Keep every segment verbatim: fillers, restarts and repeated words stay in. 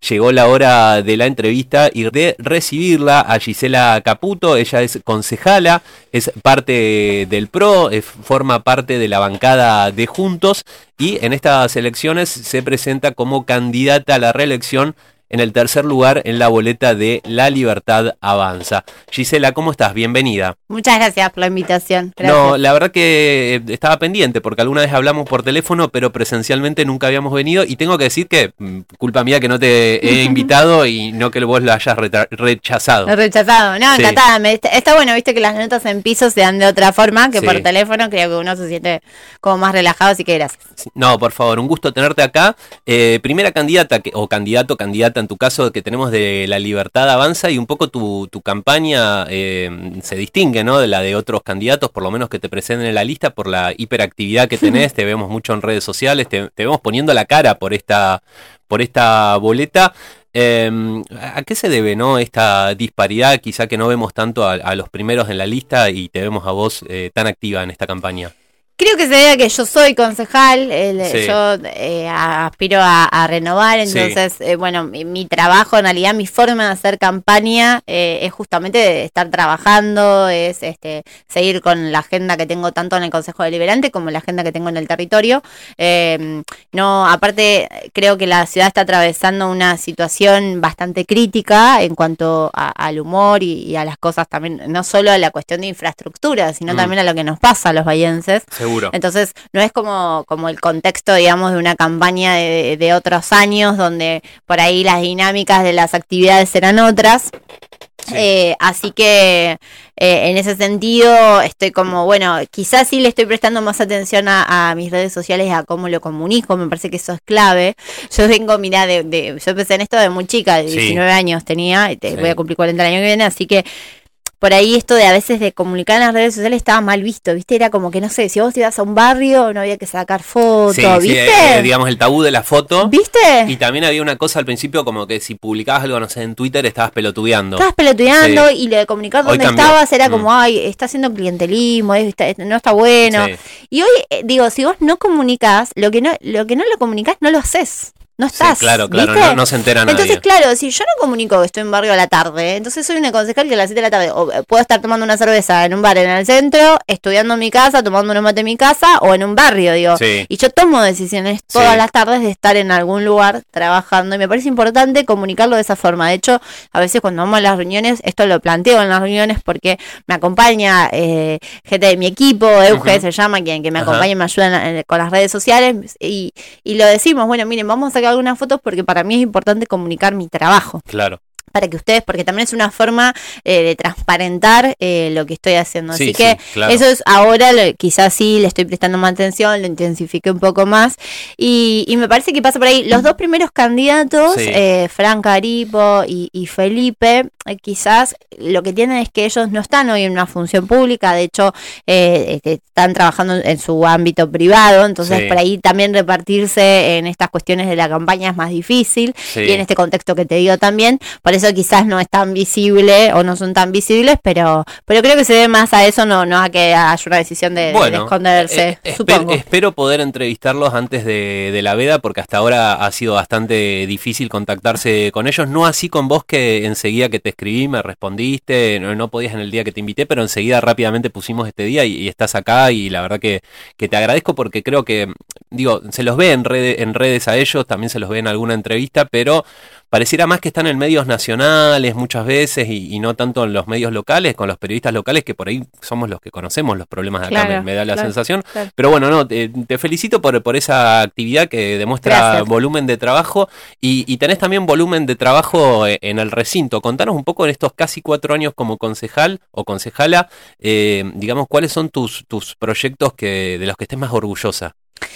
llegó la hora de la entrevista y de recibirla a Gisela Caputo. Ella es concejala, es parte del P R O, es, forma parte de la bancada de Juntos y en estas elecciones se presenta como candidata a la reelección en el tercer lugar en la boleta de La Libertad Avanza. Gisela, ¿cómo estás? Bienvenida. Muchas gracias por la invitación. Gracias. No, la verdad que estaba pendiente porque alguna vez hablamos por teléfono, pero presencialmente nunca habíamos venido y tengo que decir que, culpa mía que no te he invitado y no que vos lo hayas rechazado. Lo rechazado, no, sí. Encantada. Me, está, está bueno, viste que las notas en piso se dan de otra forma que sí. Por teléfono, creo que uno se siente como más relajado, así que gracias. No, por favor, un gusto tenerte acá. Eh, primera candidata, que, o candidato, candidata en tu caso, que tenemos de La Libertad Avanza y un poco tu, tu campaña eh, se distingue, ¿no? De la de otros candidatos, por lo menos que te presenten en la lista, por la hiperactividad que tenés, te vemos mucho en redes sociales, te, te vemos poniendo la cara por esta, por esta boleta. Eh, ¿A qué se debe, no, esta disparidad? Quizá que no vemos tanto a, a los primeros en la lista y te vemos a vos eh, tan activa en esta campaña. Creo que se debe a que yo soy concejal, el, sí. yo eh, aspiro a, a renovar, entonces, sí. eh, bueno, mi, mi trabajo, en realidad, mi forma de hacer campaña eh, es justamente estar trabajando, es este seguir con la agenda que tengo tanto en el Consejo Deliberante como la agenda que tengo en el territorio. Eh, no, aparte, creo que la ciudad está atravesando una situación bastante crítica en cuanto a, al humor y, y a las cosas también, no solo a la cuestión de infraestructura, sino mm. también a lo que nos pasa a los bahienses. Sí. Seguro. Entonces, no es como, como el contexto, digamos, de una campaña de, de otros años, donde por ahí las dinámicas de las actividades eran otras. Sí. Eh, así que eh, en ese sentido estoy como, bueno, quizás sí le estoy prestando más atención a, a mis redes sociales, a cómo lo comunico, me parece que eso es clave. Yo vengo, mirá, de, de, yo empecé en esto de muy chica, de diecinueve sí. años tenía, te, sí. voy a cumplir cuarenta el año que viene, así que por ahí esto de a veces de comunicar en las redes sociales estaba mal visto, ¿viste? Era como que, no sé, si vos ibas a un barrio no había que sacar fotos, sí, ¿viste? Sí, eh, digamos el tabú de la foto. ¿Viste? Y también había una cosa al principio como que si publicabas algo, no sé, en Twitter estabas pelotudeando. Estabas pelotudeando sí. y lo de comunicar dónde estabas era mm. como, ay, está haciendo clientelismo, está, no está bueno. Sí. Y hoy, eh, digo, si vos no comunicás, lo que no, lo que no lo comunicás no lo haces. No estás, sí, claro, claro, ¿viste? no, no se entera nadie. Entonces, claro, si yo no comunico que estoy en barrio a la tarde, entonces soy una concejal que a las siete de la tarde o puedo estar tomando una cerveza en un bar en el centro, estudiando en mi casa, tomando un mate en mi casa o en un barrio, digo. Sí. Y yo tomo decisiones todas sí. las tardes de estar en algún lugar trabajando y me parece importante comunicarlo de esa forma. De hecho, a veces cuando vamos a las reuniones, esto lo planteo en las reuniones porque me acompaña eh, gente de mi equipo, Euge uh-huh. se llama, quien que me acompaña uh-huh. y me ayuda en, con las redes sociales y, y lo decimos, bueno, miren, vamos a sacar algunas fotos porque para mí es importante comunicar mi trabajo. Claro. Para que ustedes, porque también es una forma eh, de transparentar eh, lo que estoy haciendo. Así sí, que sí, claro. eso es ahora, lo, quizás sí le estoy prestando más atención, lo intensifique un poco más. Y, y me parece que pasa por ahí. Los dos primeros candidatos, sí. eh, Fran Caripo y, y Felipe, eh, quizás lo que tienen es que ellos no están hoy en una función pública, de hecho eh, están trabajando en su ámbito privado, entonces sí. por ahí también repartirse en estas cuestiones de la campaña es más difícil sí. y en este contexto que te digo también, por eso quizás no es tan visible o no son tan visibles, pero pero creo que se debe más a eso, no no a que haya una decisión de, bueno, de esconderse, eh, supongo. Esper, espero poder entrevistarlos antes de, de la veda, porque hasta ahora ha sido bastante difícil contactarse con ellos, no así con vos que enseguida que te escribí me respondiste, no, no podías en el día que te invité, pero enseguida rápidamente pusimos este día y, y estás acá y la verdad que, que te agradezco porque creo que, digo, se los ve en, red, en redes a ellos, también se los ve en alguna entrevista, pero pareciera más que están en medios nacionales muchas veces y, y no tanto en los medios locales, con los periodistas locales, que por ahí somos los que conocemos los problemas de acá, claro, me, me da la claro, sensación. Claro. Pero bueno, no te, te felicito por, por esa actividad que demuestra Gracias. volumen de trabajo y, y tenés también volumen de trabajo en el recinto. Contanos un poco en estos casi cuatro años como concejal o concejala, eh, digamos, ¿cuáles son tus, tus proyectos que de los que estés más orgullosa?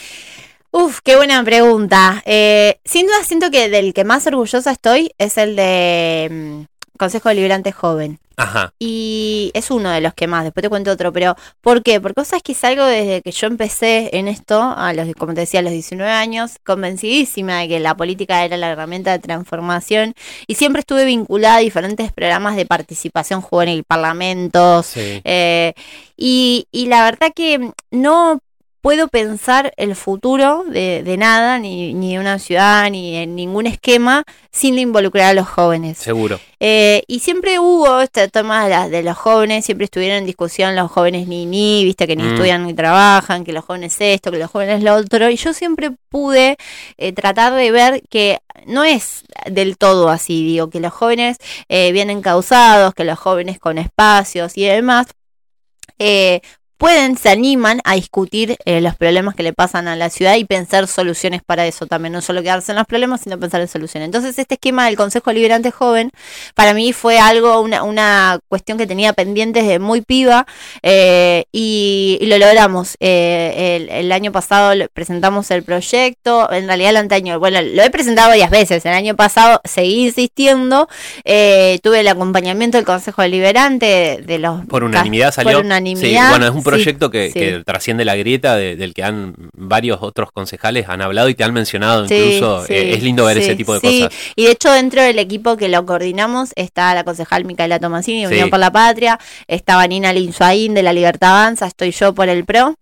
Uf, qué buena pregunta. Eh, sin duda siento que del que más orgullosa estoy es el de um, Consejo Deliberante Joven. Ajá. Y es uno de los que más, después te cuento otro, pero ¿por qué? Porque cosas que es algo desde que yo empecé en esto, a los, como te decía, a los diecinueve años, convencidísima de que la política era la herramienta de transformación y siempre estuve vinculada a diferentes programas de participación juvenil, parlamentos, sí. eh, y, y la verdad que no puedo pensar el futuro de, de nada, ni, ni de una ciudad, ni en ningún esquema, sin involucrar a los jóvenes. Seguro. Eh, y siempre hubo este tema de, la, de los jóvenes, siempre estuvieron en discusión los jóvenes ni ni, viste que ni mm. estudian ni trabajan, que los jóvenes esto, que los jóvenes lo otro, y yo siempre pude eh, tratar de ver que no es del todo así, digo, que los jóvenes eh, bien encausados, que los jóvenes con espacios y demás, eh, pueden, se animan a discutir eh, los problemas que le pasan a la ciudad y pensar soluciones para eso también, no solo quedarse en los problemas, sino pensar en soluciones. Entonces este esquema del Consejo Deliberante Joven, para mí fue algo, una, una cuestión que tenía pendiente desde muy piba, eh, y, y lo logramos. Eh, el, el año pasado presentamos el proyecto, en realidad el anteaño, bueno, lo he presentado varias veces, el año pasado seguí insistiendo, eh, tuve el acompañamiento del Consejo Deliberante de, de los... Por unanimidad salió. Por unanimidad. Sí, bueno, es un proyecto sí, que, sí. que trasciende la grieta, de, del que han varios otros concejales han hablado y te han mencionado incluso. Sí, eh, sí, es lindo ver sí, ese tipo de sí. cosas. Y de hecho dentro del equipo que lo coordinamos está la concejal Micaela Tomasini, Unión sí. por la Patria, estaba Nina Linsuaín de La Libertad Avanza, estoy yo por el PRO.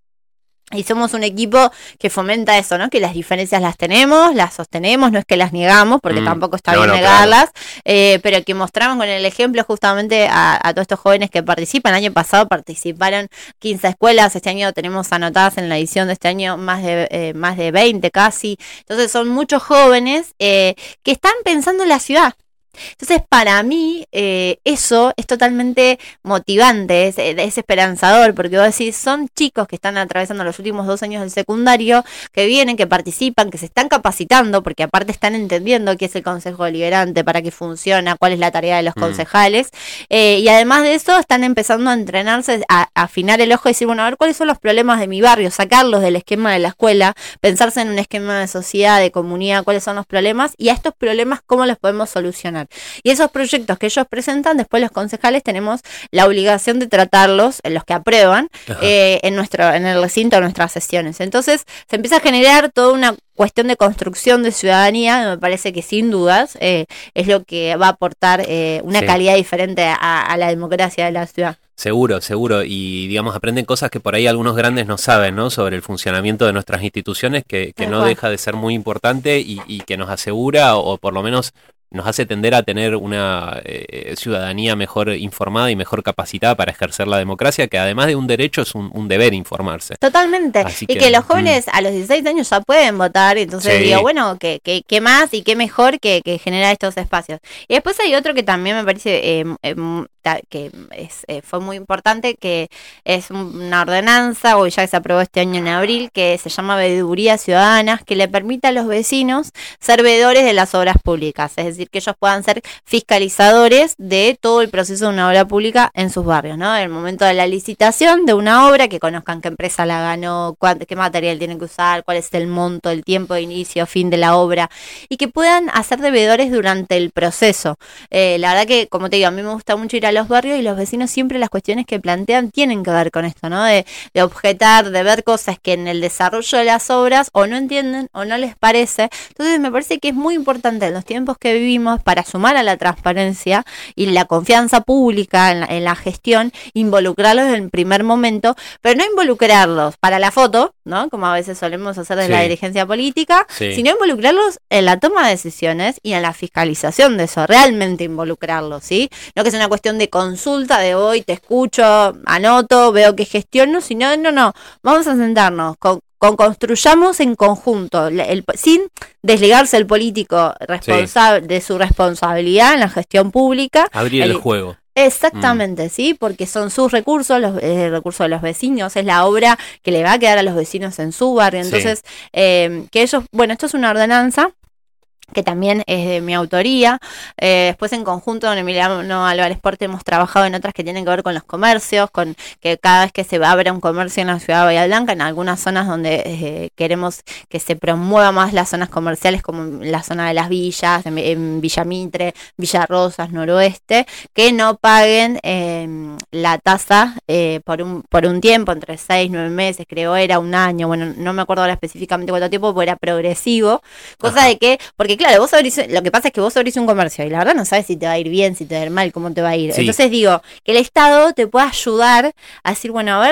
Y somos un equipo que fomenta eso, ¿no? Que las diferencias las tenemos, las sostenemos, no es que las negamos, porque mm, tampoco está no, bien no, negarlas, claro. eh, pero que mostramos con el ejemplo justamente a, a todos estos jóvenes que participan. El año pasado participaron quince escuelas, este año tenemos anotadas en la edición de este año más de eh, más de veinte casi. Entonces son muchos jóvenes eh, que están pensando en la ciudad. Entonces para mí eh, eso es totalmente motivante, es, es esperanzador, porque vos decís, son chicos que están atravesando los últimos dos años del secundario, que vienen, que participan, que se están capacitando, porque aparte están entendiendo qué es el Consejo Deliberante, para qué funciona, cuál es la tarea de los mm. concejales, eh, y además de eso están empezando a entrenarse, a, a afinar el ojo y decir, bueno, a ver cuáles son los problemas de mi barrio, sacarlos del esquema de la escuela, pensarse en un esquema de sociedad, de comunidad, cuáles son los problemas, y a estos problemas cómo los podemos solucionar. Y esos proyectos que ellos presentan, después los concejales tenemos la obligación de tratarlos, los que aprueban, eh, en nuestro en el recinto de nuestras sesiones. Entonces se empieza a generar toda una cuestión de construcción de ciudadanía, me parece que sin dudas eh, es lo que va a aportar eh, una sí. calidad diferente a, a la democracia de la ciudad. Seguro, seguro, y digamos aprenden cosas que por ahí algunos grandes no saben, ¿no? Sobre el funcionamiento de nuestras instituciones, que, que no deja de ser muy importante y, y que nos asegura, o, o por lo menos nos hace tender a tener una eh, ciudadanía mejor informada y mejor capacitada para ejercer la democracia, que además de un derecho es un, un deber informarse. Totalmente. Así y que, que los jóvenes mm. a los dieciséis años ya pueden votar, entonces sí. digo, bueno, ¿qué, qué, qué más y qué mejor que, que generar estos espacios? Y después hay otro que también me parece eh, eh, que es, eh, fue muy importante, que es una ordenanza, o ya se aprobó este año en abril, que se llama Veeduría Ciudadanas, que le permite a los vecinos ser veedores de las obras públicas, es decir, que ellos puedan ser fiscalizadores de todo el proceso de una obra pública en sus barrios, ¿no? En el momento de la licitación de una obra, que conozcan qué empresa la ganó, cuánto, qué material tienen que usar, cuál es el monto, el tiempo de inicio, fin de la obra, y que puedan hacer de veedores durante el proceso. Eh, la verdad que, como te digo, a mí me gusta mucho ir a los barrios, y los vecinos siempre las cuestiones que plantean tienen que ver con esto, ¿no? De, de objetar, de ver cosas que en el desarrollo de las obras o no entienden o no les parece. Entonces me parece que es muy importante en los tiempos que vivimos, para sumar a la transparencia y la confianza pública en la, en la gestión, involucrarlos en el primer momento, pero no involucrarlos para la foto, ¿no? Como a veces solemos hacer desde sí. la dirigencia política, sí. sino involucrarlos en la toma de decisiones y en la fiscalización de eso, realmente involucrarlos, ¿sí? No que sea una cuestión de consulta, de hoy te escucho, anoto, veo que gestiono, sino, no, no, vamos a sentarnos con Con construyamos en conjunto, el, el, sin desligarse el político responsable sí. de su responsabilidad en la gestión pública. Abrir el, el juego. Exactamente, mm. sí, porque son sus recursos, los, es el recurso de los vecinos, es la obra que le va a quedar a los vecinos en su barrio. Entonces, sí. eh, que ellos, bueno, esto es una ordenanza que también es de mi autoría. Eh, después en conjunto con Emiliano Álvarez Porte hemos trabajado en otras que tienen que ver con los comercios, con que cada vez que se abre un comercio en la ciudad de Bahía Blanca, en algunas zonas donde eh, queremos que se promueva más las zonas comerciales, como la zona de las villas, en, en Villa Mitre, Villa Rosas, Noroeste, que no paguen eh, la tasa eh, por un por un tiempo, entre seis, nueve meses, creo era un año, bueno, no me acuerdo ahora específicamente cuánto tiempo, porque era progresivo, cosa Ajá. de que, porque claro, vos abrís, lo que pasa es que vos abrís un comercio y la verdad no sabes si te va a ir bien, si te va a ir mal, cómo te va a ir. Sí. Entonces digo, que el Estado te pueda ayudar a decir, bueno, a ver,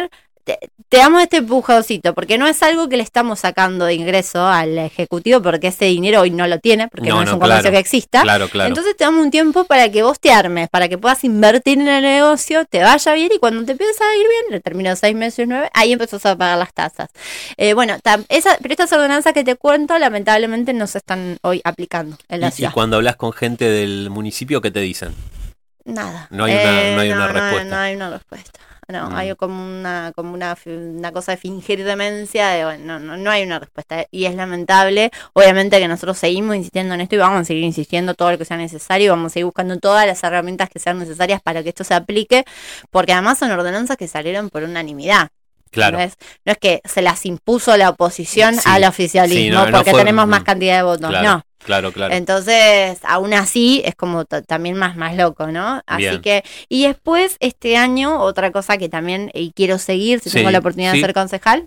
te, te damos este empujoncito, porque no es algo que le estamos sacando de ingreso al ejecutivo, porque ese dinero hoy no lo tiene, porque no, no es no, un comercio claro, que exista. Claro, claro. Entonces te damos un tiempo para que vos te armes, para que puedas invertir en el negocio, te vaya bien, y cuando te empieza a ir bien, le terminó seis meses, nueve, ahí empezás a pagar las tasas. Eh, bueno, tam, esa, pero estas ordenanzas que te cuento, lamentablemente no se están hoy aplicando en la y, ciudad. Y cuando hablas con gente del municipio, ¿qué te dicen? Nada. No hay una, eh, no hay no, una no, respuesta. No hay una respuesta. No, mm. hay como una como una, una cosa de fingir demencia, de, bueno, no, no, no hay una respuesta, y es lamentable. Obviamente que nosotros seguimos insistiendo en esto y vamos a seguir insistiendo todo lo que sea necesario, vamos a seguir buscando todas las herramientas que sean necesarias para que esto se aplique, porque además son ordenanzas que salieron por unanimidad. Claro. No es, no es que se las impuso la oposición sí, al oficialismo, sí, no, porque no fue, tenemos más cantidad de votos, claro, no. Claro, claro. Entonces, aún así, es como t- también más, más loco, ¿no? Así Bien. que, y después, este año, otra cosa que también eh, quiero seguir, si sí, tengo la oportunidad sí. de ser concejal,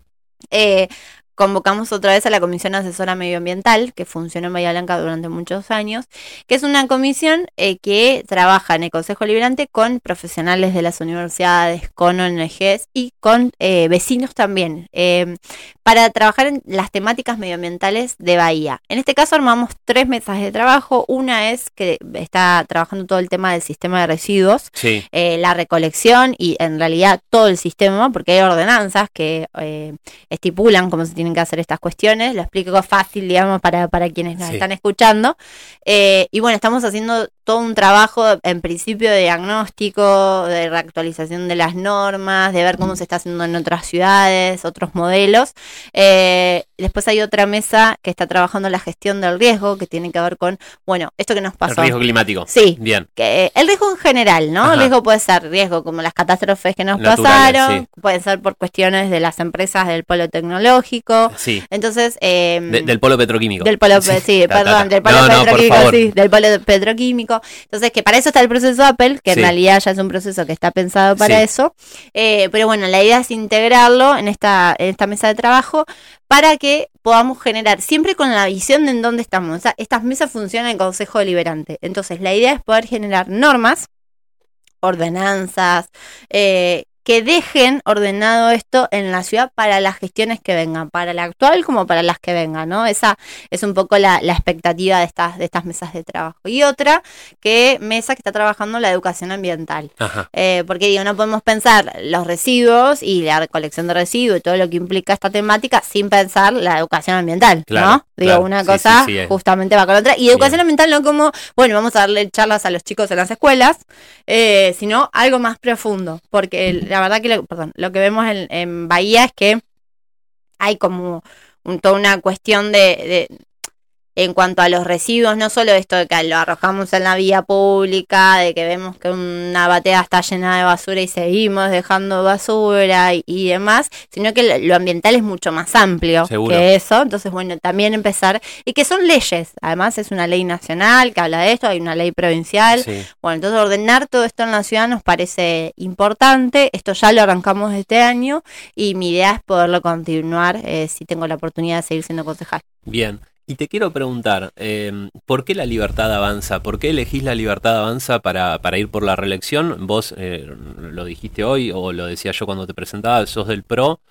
eh, convocamos otra vez a la Comisión Asesora Medioambiental, que funcionó en Bahía Blanca durante muchos años, que es una comisión eh, que trabaja en el Consejo Liberante con profesionales de las universidades, con O N Ges y con eh, vecinos también, eh, para trabajar en las temáticas medioambientales de Bahía. En este caso armamos tres mesas de trabajo. Una es que está trabajando todo el tema del sistema de residuos, sí. eh, la recolección y en realidad todo el sistema, porque hay ordenanzas que eh, estipulan cómo se tiene que hacer estas cuestiones. Lo explico fácil, digamos, para, para quienes nos sí. están escuchando. Eh, y bueno, estamos haciendo todo un trabajo, en principio, de diagnóstico, de reactualización de las normas, de ver cómo se está haciendo en otras ciudades, otros modelos. Eh, después hay otra mesa que está trabajando la gestión del riesgo, que tiene que ver con, bueno, esto que nos pasó. El riesgo climático. Sí. Bien. Que, el riesgo en general, ¿no? Ajá. El riesgo puede ser riesgo como las catástrofes que nos Naturales, pasaron, sí. pueden ser por cuestiones de las empresas del polo tecnológico. Sí. Entonces, eh, de, del polo petroquímico. Del polo, sí, sí ta, perdón, ta, ta. del polo no, petroquímico, no, sí, del polo petroquímico. Entonces, que para eso está el proceso Apple, que sí. en realidad ya es un proceso que está pensado para sí. eso. Eh, pero bueno, la idea es integrarlo en esta, en esta mesa de trabajo para que podamos generar, siempre con la visión de en dónde estamos. O sea, estas mesas funcionan en Consejo Deliberante. Entonces, la idea es poder generar normas, ordenanzas, eh, que dejen ordenado esto en la ciudad para las gestiones que vengan, para la actual como para las que vengan, ¿no? Esa es un poco la, la expectativa de estas, de estas mesas de trabajo. Y otra, que mesa que está trabajando la educación ambiental. Eh, porque digo, no podemos pensar los residuos y la recolección de residuos y todo lo que implica esta temática sin pensar la educación ambiental, claro, ¿no? Digo, claro. una cosa sí, sí, sí, justamente va con la otra. Y educación Bien. ambiental no como, bueno, vamos a darle charlas a los chicos en las escuelas, eh, sino algo más profundo, porque el, la verdad que lo, perdón, lo que vemos en, en Bahía es que hay como un, toda una cuestión de, de en cuanto a los residuos, no solo esto de que lo arrojamos en la vía pública, de que vemos que una batea está llena de basura y seguimos dejando basura y, y demás, sino que lo, lo ambiental es mucho más amplio Seguro. que eso. Entonces, bueno, también empezar, y que son leyes, además es una ley nacional que habla de esto, hay una ley provincial. Sí. Bueno, entonces ordenar todo esto en la ciudad nos parece importante. Esto ya lo arrancamos este año y mi idea es poderlo continuar eh, si tengo la oportunidad de seguir siendo concejal. Bien. Y te quiero preguntar, eh, ¿por qué la Libertad Avanza? ¿Por qué elegís la Libertad Avanza para, para ir por la reelección? Vos eh, lo dijiste hoy, o lo decía yo cuando te presentaba, sos del P R O.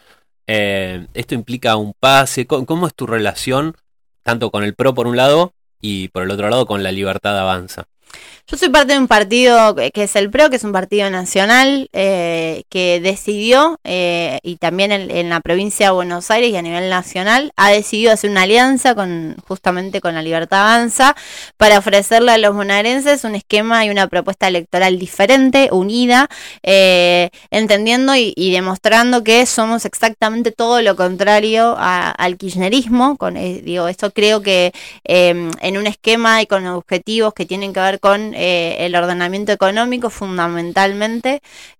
Eh, ¿Esto implica un pase? ¿Cómo, ¿Cómo es tu relación, tanto con el P R O por un lado, y por el otro lado con la Libertad Avanza? Yo soy parte de un partido que es el P R O, que es un partido nacional, eh, que decidió, eh, y también en, en la provincia de Buenos Aires y a nivel nacional, ha decidido hacer una alianza con justamente con la Libertad Avanza para ofrecerle a los bonaerenses un esquema y una propuesta electoral diferente, unida, eh, entendiendo y, y demostrando que somos exactamente todo lo contrario a, al kirchnerismo. Con, eh, digo, esto creo que eh, en un esquema y con objetivos que tienen que ver con eh, el ordenamiento económico, fundamentalmente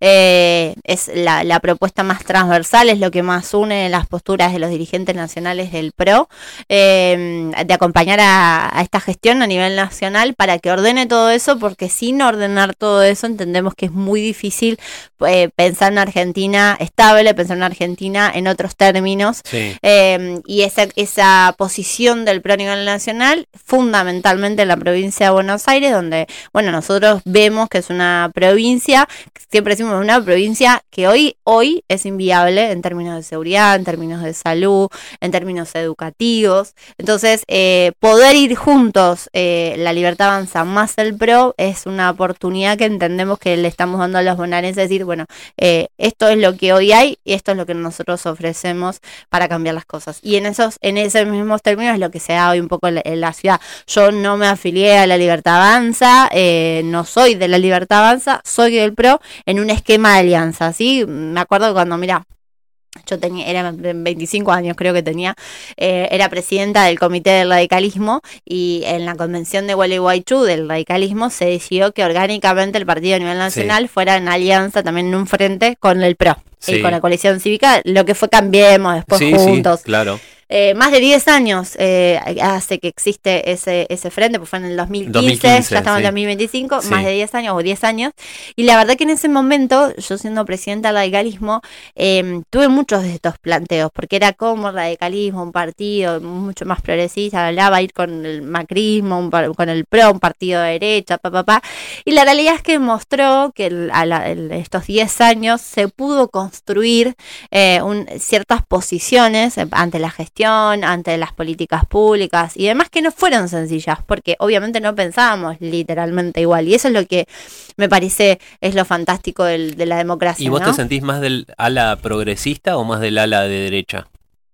eh, es la, la propuesta más transversal, es lo que más une las posturas de los dirigentes nacionales del P R O, eh, de acompañar a, a esta gestión a nivel nacional para que ordene todo eso, porque sin ordenar todo eso entendemos que es muy difícil eh, pensar en Argentina estable, pensar en Argentina en otros términos, sí. eh, y esa, esa posición del P R O a nivel nacional, fundamentalmente en la provincia de Buenos Aires, donde bueno, nosotros vemos que es una provincia, siempre decimos una provincia que hoy, hoy es inviable en términos de seguridad, en términos de salud, en términos educativos. Entonces, eh, poder ir juntos, eh, La Libertad Avanza más el PRO, es una oportunidad que entendemos que le estamos dando a los bonaerenses, decir, bueno, eh, esto es lo que hoy hay y esto es lo que nosotros ofrecemos para cambiar las cosas. Y en esos, en esos mismos términos es lo que se da hoy un poco en la, en la ciudad. Yo no me afilié a La Libertad Avanza, eh, no soy de La Libertad Avanza, soy del PRO en un esquema de alianza, ¿sí? Me acuerdo cuando, mirá, yo tenía, era veinticinco años creo que tenía, eh, era presidenta del Comité del Radicalismo y en la convención de Gualeguaychú del radicalismo se decidió que orgánicamente el partido a nivel nacional sí. fuera en alianza también en un frente con el PRO sí. y con la coalición cívica, lo que fue Cambiemos después sí, juntos. Sí, claro. Eh, más de diez años eh, hace que existe ese ese frente, pues fue en el dos mil quince, dos mil quince ya estamos sí. en dos mil veinticinco, sí. más de diez años o diez años, y la verdad que en ese momento, yo siendo presidenta del radicalismo, eh, tuve muchos de estos planteos, porque era como el radicalismo, un partido mucho más progresista, hablaba ir con el macrismo, un, con el PRO, un partido de derecha, pa, pa, pa, y la realidad es que mostró que el, a la, el, estos diez años se pudo construir eh, un, ciertas posiciones ante la gestión, ante las políticas públicas y demás que no fueron sencillas, porque obviamente no pensábamos literalmente igual, y eso es lo que me parece es lo fantástico del, de la democracia. ¿Y vos ¿no? te sentís más del ala progresista o más del ala de derecha?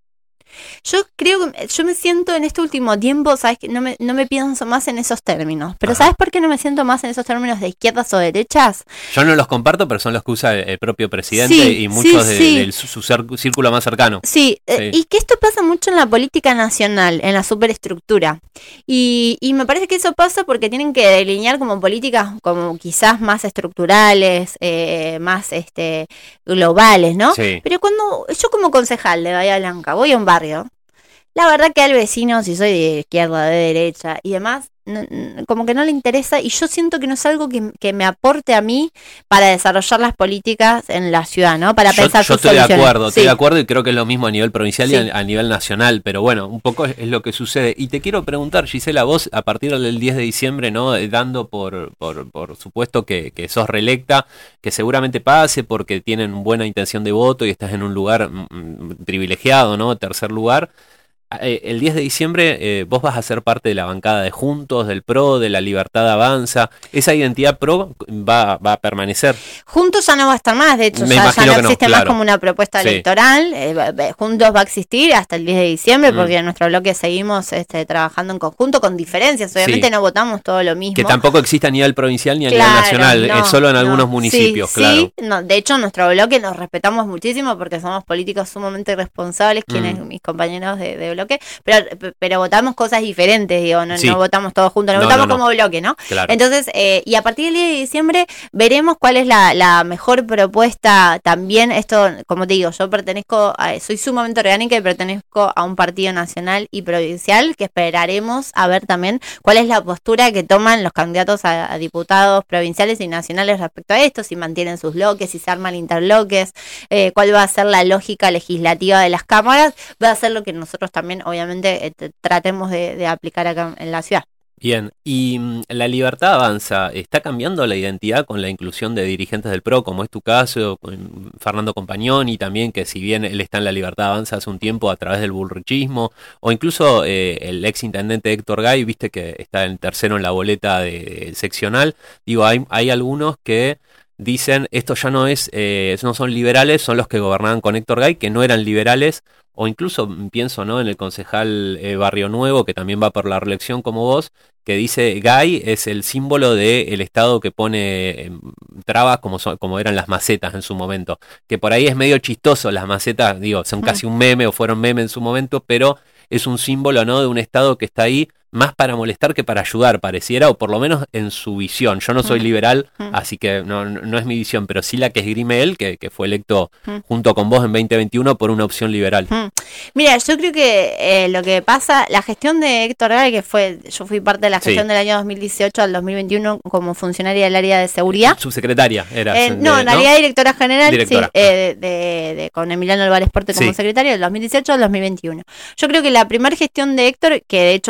Yo creo que yo me siento en este último tiempo, sabes que no me, no me pienso más en esos términos, pero Ajá. ¿sabes por qué no me siento más en esos términos de izquierdas o derechas? Yo no los comparto, pero son los que usa el propio presidente sí, y muchos sí, de, sí. de su, su círculo más cercano. Sí, sí. Eh, y que esto pasa mucho en la política nacional, en la superestructura, y, y me parece que eso pasa porque tienen que delinear como políticas como quizás más estructurales, eh, más este globales, ¿no? Sí. Pero cuando yo como concejal de Bahía Blanca voy a un barrio, la verdad que al vecino, si soy de izquierda, de derecha y demás, no, como que no le interesa, y yo siento que no es algo que, que me aporte a mí para desarrollar las políticas en la ciudad, ¿no? Para yo, pensar yo sus estoy soluciones. de acuerdo, sí. estoy de acuerdo y creo que es lo mismo a nivel provincial sí. y a, a nivel nacional, pero bueno, un poco es, es lo que sucede. Y te quiero preguntar, Gisela, vos a partir del diez de diciembre, ¿no? Dando por, por, por supuesto que, que sos reelecta, que seguramente pase porque tienen buena intención de voto y estás en un lugar mm, privilegiado, ¿no? Tercer lugar. El diez de diciembre eh, vos vas a ser parte de la bancada de Juntos, del PRO, de La Libertad Avanza. ¿Esa identidad PRO va, va a permanecer? Juntos ya no va a estar más, de hecho Me ya, ya no que existe no, más claro. como una propuesta sí. electoral. Eh, Juntos va a existir hasta el diez de diciembre, mm. porque en nuestro bloque seguimos este, trabajando en conjunto con diferencias. Obviamente sí. no votamos todo lo mismo. Que tampoco existe a nivel provincial ni a claro, nivel nacional, no, es solo en no. algunos municipios, sí, claro. Sí, no, de hecho en nuestro bloque nos respetamos muchísimo porque somos políticos sumamente responsables, quienes mm. mis compañeros de, de bloque, pero pero votamos cosas diferentes, digo, no, sí. no votamos todos juntos, no, no votamos no, no. como bloque, ¿no? Claro. Entonces, eh, y a partir del diez de diciembre veremos cuál es la, la mejor propuesta también. Esto, como te digo, yo pertenezco, a, soy sumamente orgánica y pertenezco a un partido nacional y provincial que esperaremos a ver también cuál es la postura que toman los candidatos a, a diputados provinciales y nacionales respecto a esto, si mantienen sus bloques, si se arman interloques, eh, cuál va a ser la lógica legislativa de las cámaras, va a ser lo que nosotros también, obviamente, eh, tratemos de, de aplicar acá en la ciudad. Bien, y mm, La Libertad Avanza, ¿está cambiando la identidad con la inclusión de dirigentes del PRO, como es tu caso, con Fernando Compagnoni también, que si bien él está en La Libertad Avanza hace un tiempo a través del bullrichismo, o incluso eh, el ex intendente Héctor Gay, viste que está en tercero en la boleta de, de seccional? Digo, hay, hay algunos que dicen, esto ya no es, eh, no son liberales, son los que gobernaban con Héctor Gay, que no eran liberales, o incluso pienso, ¿no?, en el concejal eh, Barrio Nuevo, que también va por la reelección como vos, que dice Gay es el símbolo del Estado que pone eh, trabas como, son, como eran las macetas en su momento, que por ahí es medio chistoso, las macetas, digo, son casi un meme o fueron meme en su momento, pero es un símbolo, ¿no?, de un Estado que está ahí más para molestar que para ayudar, pareciera, o por lo menos en su visión. Yo no soy liberal, mm. así que no, no es mi visión, pero sí la que esgrime él, que, que fue electo mm. junto con vos en veinte veintiuno por una opción liberal. Mm. Mira, yo creo que eh, lo que pasa, la gestión de Héctor Gay, que fue, yo fui parte de la gestión sí. del año dos mil dieciocho al dos mil veintiuno como funcionaria del área de seguridad. Subsecretaria era. Eh, no, en realidad ¿no? directora general, directora. Sí, eh, de, de, de, con Emiliano Álvarez Porte como sí. secretario del dos mil dieciocho al dos mil veintiuno. Yo creo que la primera gestión de Héctor, que de hecho fue acompañada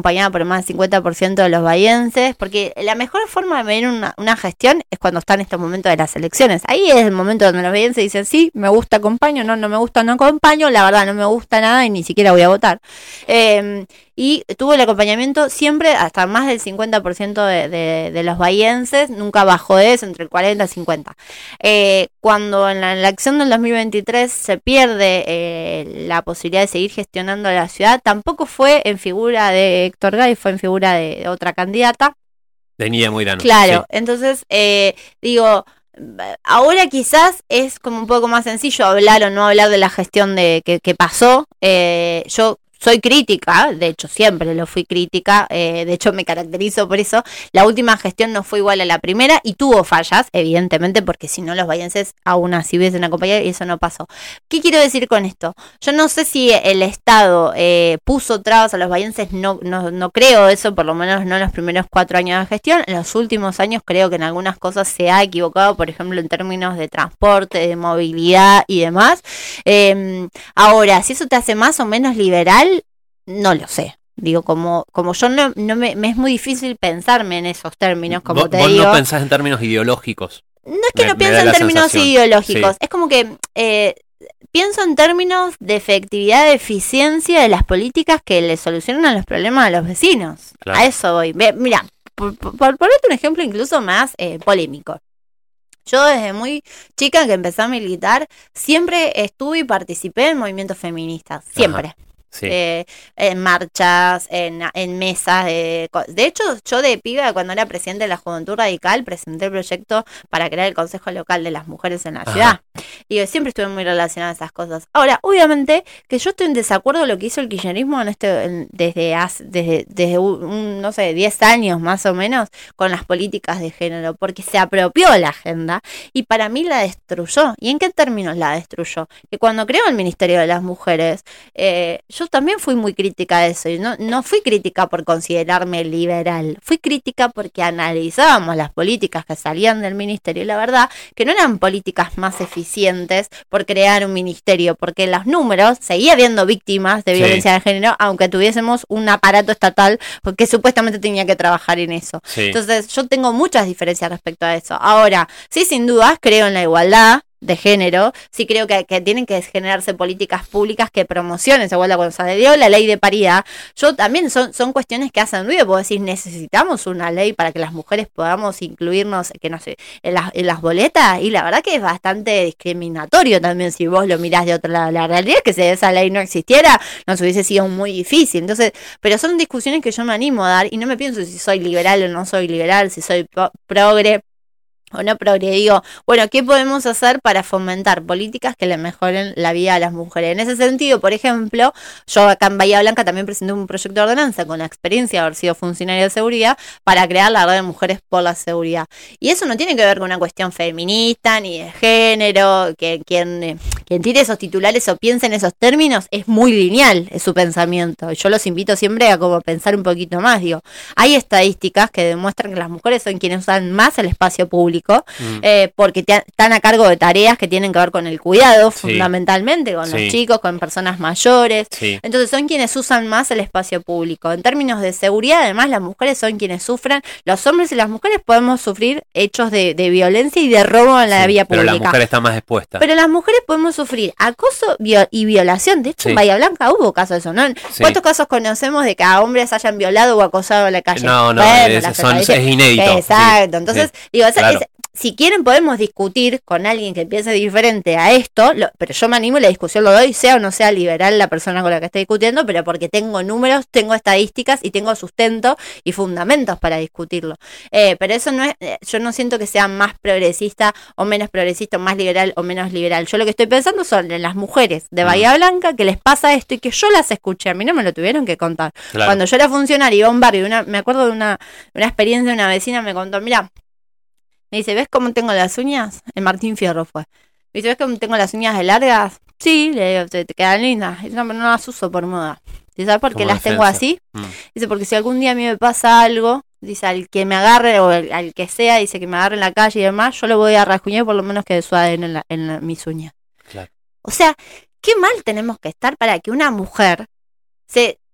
acompañada por más del cincuenta por ciento de los bahienses, porque la mejor forma de medir una, una gestión es cuando están en estos momentos de las elecciones. Ahí es el momento donde los bahienses dicen, sí, me gusta, acompaño, no, no me gusta, no acompaño, la verdad no me gusta nada y ni siquiera voy a votar. Eh, y tuvo el acompañamiento siempre hasta más del cincuenta por ciento de, de, de los bahienses, nunca bajó de eso, entre el cuarenta y cincuenta. Eh, cuando en la elección del dos mil veintitrés se pierde eh, la posibilidad de seguir gestionando la ciudad, tampoco fue en figura de Héctor Gay, fue en figura de, de otra candidata. De Nidia Moirano. Claro, sí. Entonces eh, digo, ahora quizás es como un poco más sencillo hablar o no hablar de la gestión de que, que pasó. Eh, yo soy crítica, de hecho siempre lo fui crítica, eh, de hecho me caracterizo por eso. La última gestión no fue igual a la primera y tuvo fallas, evidentemente, porque si no los bahienses aún así hubiesen acompañado y eso no pasó. ¿Qué quiero decir con esto? Yo no sé si el Estado eh, puso trabas a los bahienses, no, no, no creo eso, por lo menos no en los primeros cuatro años de gestión. En los últimos años creo que en algunas cosas se ha equivocado, por ejemplo en términos de transporte, de movilidad y demás. Eh, ahora, si eso te hace más o menos liberal, no lo sé. Digo, como como yo no, no me, me es muy difícil pensarme en esos términos, como ¿Vos, te vos digo. no pensás en términos ideológicos? No es que me, no pienso en términos sensación. ideológicos, sí. Es como que eh, pienso en términos de efectividad, de eficiencia de las políticas que le solucionan los problemas a los vecinos. Claro. A eso voy. Mira, por, por, por ponerte un ejemplo incluso más eh, polémico. Yo desde muy chica que empecé a militar, siempre estuve y participé en movimientos feministas, siempre. Ajá. Sí. Eh, en marchas, en, en mesas. De, de hecho, yo de piba, cuando era presidente de la Juventud Radical, presenté el proyecto para crear el Consejo Local de las Mujeres en la Ajá. ciudad. Y yo siempre estuve muy relacionada a esas cosas. Ahora, obviamente, que yo estoy en desacuerdo con lo que hizo el kirchnerismo en este, en, desde, hace, desde, desde un, no sé, diez años más o menos, con las políticas de género, porque se apropió la agenda y para mí la destruyó. ¿Y en qué términos la destruyó? Que cuando creó el Ministerio de las Mujeres, eh, yo también fui muy crítica de eso, y no, no fui crítica por considerarme liberal, fui crítica porque analizábamos las políticas que salían del ministerio y la verdad que no eran políticas más eficientes por crear un ministerio, porque en los números seguía habiendo víctimas de violencia sí. de género, aunque tuviésemos un aparato estatal porque supuestamente tenía que trabajar en eso. Sí. Entonces yo tengo muchas diferencias respecto a eso. Ahora, sí, sin dudas creo en la igualdad de género, sí creo que, que tienen que generarse políticas públicas que promocionen esa igualdad. Cuando se dio la ley de paridad, yo también son, son cuestiones que hacen ruido, puedo decir, necesitamos una ley para que las mujeres podamos incluirnos, que no sé, en las, en las boletas, y la verdad que es bastante discriminatorio también si vos lo mirás de otro lado. La realidad es que si esa ley no existiera, nos hubiese sido muy difícil. Entonces, pero son discusiones que yo me animo a dar y no me pienso si soy liberal o no soy liberal, si soy pro- progre o no progre, digo, bueno, ¿qué podemos hacer para fomentar políticas que le mejoren la vida a las mujeres? En ese sentido, por ejemplo, yo acá en Bahía Blanca también presenté un proyecto de ordenanza con la experiencia de haber sido funcionaria de seguridad para crear la red de mujeres por la seguridad. Y eso no tiene que ver con una cuestión feminista ni de género, que quien, quien tire esos titulares o piense en esos términos es muy lineal, es su pensamiento. Yo los invito siempre a como pensar un poquito más, digo, hay estadísticas que demuestran que las mujeres son quienes usan más el espacio público, Mm. Eh, porque te, están a cargo de tareas que tienen que ver con el cuidado, sí. fundamentalmente, con sí. los chicos, con personas mayores. Sí. Entonces son quienes usan más el espacio público. En términos de seguridad, además, las mujeres son quienes sufren. Los hombres y las mujeres podemos sufrir hechos de, de violencia y de robo en la sí, vía pública. Pero la mujer está más expuesta. Pero las mujeres podemos sufrir acoso viol- y violación. De hecho, sí. en Bahía Blanca hubo casos de eso, ¿no? Sí. ¿Cuántos casos conocemos de que a hombres hayan violado o acosado en la calle? No, no, bueno, es, son, es inédito. Exacto. Sí. Entonces, sí. digo, esa, claro. es, si quieren podemos discutir con alguien que piense diferente a esto, lo, pero yo me animo y la discusión lo doy, sea o no sea liberal la persona con la que esté discutiendo, pero porque tengo números, tengo estadísticas y tengo sustento y fundamentos para discutirlo. Eh, pero eso no es, yo no siento que sea más progresista o menos progresista, más liberal o menos liberal. Yo lo que estoy pensando son en las mujeres de Bahía Blanca que les pasa esto y que yo las escuché, a mí no me lo tuvieron que contar. Claro. Cuando yo era funcionaria iba a un barrio, una, me acuerdo de una, una experiencia de una vecina, me contó, mira, me dice, ¿ves cómo tengo las uñas? En Martín Fierro fue. Me dice, ¿ves cómo tengo las uñas de largas? Sí, le digo, te, te quedan lindas. Dice, no, pero no las uso por moda. Dice, ¿sabes por qué las defensa. tengo así? Mm. Dice, porque si algún día a mí me pasa algo, dice, al que me agarre o al, al que sea, dice que me agarre en la calle y demás, yo lo voy a rasguñar por lo menos que su A D N en, la, en la, mis uñas. Claro. O sea, qué mal tenemos que estar para que una mujer se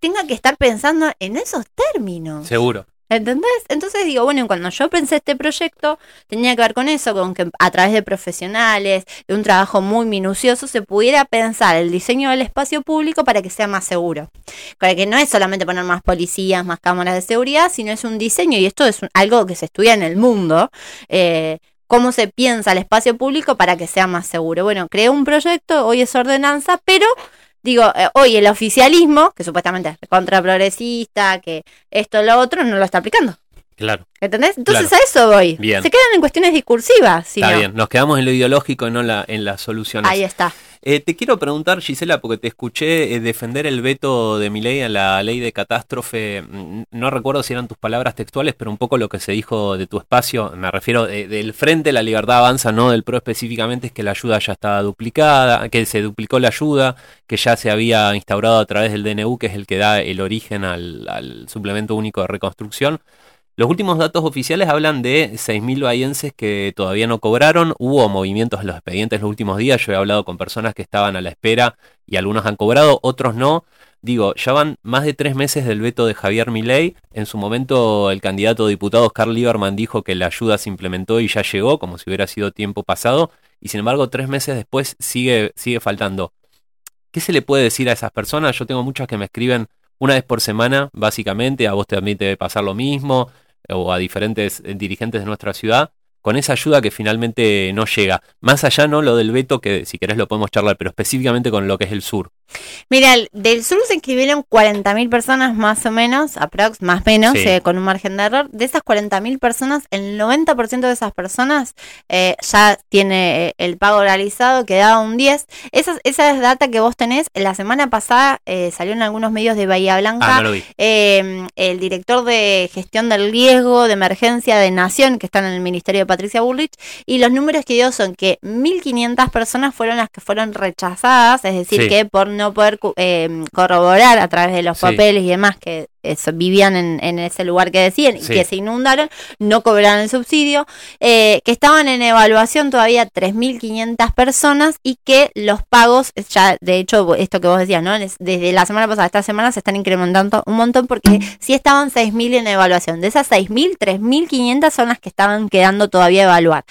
tenga que estar pensando en esos términos. Seguro. ¿Entendés? Entonces digo, bueno, cuando yo pensé este proyecto, tenía que ver con eso, con que a través de profesionales, de un trabajo muy minucioso, se pudiera pensar el diseño del espacio público para que sea más seguro. Para que no es solamente poner más policías, más cámaras de seguridad, sino es un diseño, y esto es un, algo que se estudia en el mundo, eh, cómo se piensa el espacio público para que sea más seguro. Bueno, creé un proyecto, hoy es ordenanza, pero... Digo, eh, hoy el oficialismo, que supuestamente es contraprogresista, que esto, lo otro, no lo está aplicando. Claro. ¿Entendés? Entonces claro. a eso voy. Bien. Se quedan en cuestiones discursivas. Si está no. bien, nos quedamos en lo ideológico y no la, en las soluciones. Ahí está. Eh, te quiero preguntar, Gisela, porque te escuché eh, defender el veto de Milei a la ley de catástrofe. No recuerdo si eran tus palabras textuales, pero un poco lo que se dijo de tu espacio, me refiero de, del Frente La Libertad Avanza, no del PRO específicamente, es que la ayuda ya estaba duplicada, que se duplicó la ayuda, que ya se había instaurado a través del D N U, que es el que da el origen al, al suplemento único de reconstrucción. Los últimos datos oficiales hablan de seis mil bahienses que todavía no cobraron. Hubo movimientos en los expedientes los últimos días. Yo he hablado con personas que estaban a la espera y algunos han cobrado, otros no. Digo, ya van más de tres meses del veto de Javier Milei. En su momento el candidato a diputado Oscar Lieberman dijo que la ayuda se implementó y ya llegó, como si hubiera sido tiempo pasado. Y sin embargo, tres meses después sigue, sigue faltando. ¿Qué se le puede decir a esas personas? Yo tengo muchas que me escriben una vez por semana, básicamente. A vos también te debe pasar lo mismo, o a diferentes dirigentes de nuestra ciudad, con esa ayuda que finalmente no llega. Más allá, no lo del veto, que si querés lo podemos charlar, pero específicamente con lo que es el sur. Mira, del sur se inscribieron cuarenta mil personas más o menos, aprox, más o menos, sí. eh, con un margen de error. De esas cuarenta mil personas, el noventa por ciento de esas personas eh, ya tiene eh, el pago realizado, quedaba un diez. Esa, esa es data que vos tenés. La semana pasada eh, salió en algunos medios de Bahía Blanca, ah, no lo vi. eh, el director de gestión del riesgo de emergencia de Nación, que está en el Ministerio de Patricia Bullrich, y los números que dio son que mil quinientas personas fueron las que fueron rechazadas, es decir, sí. que por no poder eh, corroborar a través de los sí. papeles y demás que eso, vivían en, en ese lugar que decían sí. y que se inundaron, no cobraron el subsidio, eh, que estaban en evaluación todavía tres mil quinientas personas y que los pagos, ya de hecho esto que vos decías, ¿no? Desde la semana pasada a esta semana se están incrementando un montón porque sí estaban seis mil en evaluación. De esas seis mil, tres mil quinientas son las que estaban quedando todavía a evaluar.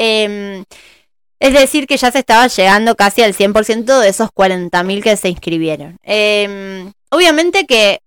Eh, Es decir, que ya se estaba llegando casi al cien por ciento de esos cuarenta mil que se inscribieron. Eh, obviamente que,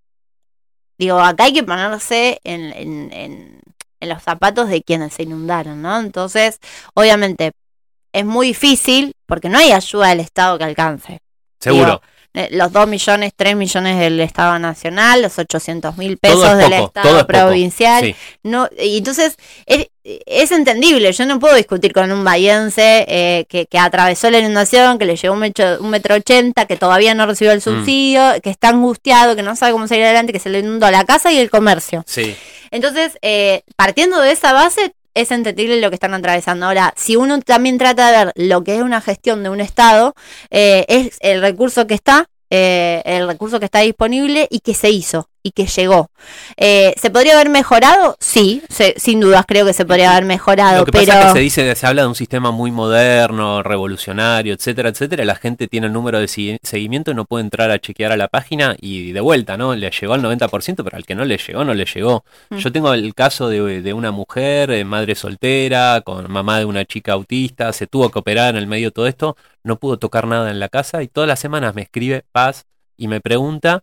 digo, acá hay que ponerse en, en, en, en los zapatos de quienes se inundaron, ¿no? Entonces, obviamente, es muy difícil porque no hay ayuda del Estado que alcance. Seguro. Digo, los dos millones, tres millones del Estado Nacional, los ochocientos mil pesos del poco, Estado provincial. Sí. No, y entonces es, es entendible. Yo no puedo discutir con un bahiense eh, que, que atravesó la inundación, que le llegó un metro, un metro ochenta, que todavía no recibió el subsidio, mm. que está angustiado, que no sabe cómo salir adelante, que se le inundó la casa y el comercio. Sí. Entonces, eh, partiendo de esa base, es entendible lo que están atravesando. Ahora, si uno también trata de ver lo que es una gestión de un Estado, eh, es el recurso que está, eh, el recurso que está disponible y que se hizo y que llegó. Eh, ¿Se podría haber mejorado? Sí, se, sin dudas creo que se podría haber mejorado. Lo que pero... pasa es que se dice, se habla de un sistema muy moderno, revolucionario, etcétera, etcétera. La gente tiene el número de seguimiento y no puede entrar a chequear a la página y de vuelta, ¿no? Le llegó al noventa por ciento, pero al que no le llegó, no le llegó. Mm. Yo tengo el caso de, de una mujer, madre soltera, con mamá de una chica autista, se tuvo que operar en el medio de todo esto, no pudo tocar nada en la casa y todas las semanas me escribe Paz y me pregunta.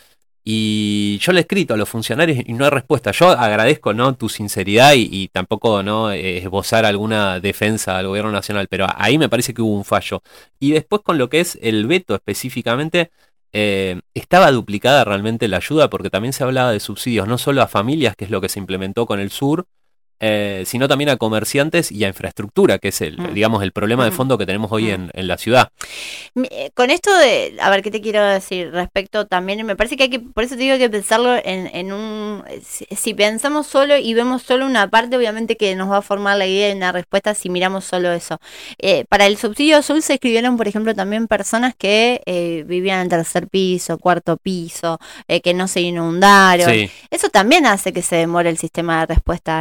Y yo le he escrito a los funcionarios y no hay respuesta. Yo agradezco, ¿no?, tu sinceridad y, y tampoco, ¿no?, esbozar alguna defensa al gobierno nacional, pero ahí me parece que hubo un fallo. Y después con lo que es el veto específicamente, eh, estaba duplicada realmente la ayuda porque también se hablaba de subsidios, no solo a familias, que es lo que se implementó con el sur, Eh, sino también a comerciantes y a infraestructura, que es el, mm. digamos, el problema mm. de fondo que tenemos hoy mm. en, en la ciudad. Con esto de, a ver, ¿qué te quiero decir respecto también? Me parece que hay que, por eso te digo que pensarlo en, en un, si, si pensamos solo y vemos solo una parte, obviamente que nos va a formar la idea de una respuesta si miramos solo eso. Eh, para el subsidio azul se escribieron, por ejemplo, también personas que eh, vivían en tercer piso, cuarto piso, eh, que no se inundaron. Sí. Eso también hace que se demore el sistema de respuesta, ¿eh? Entonces,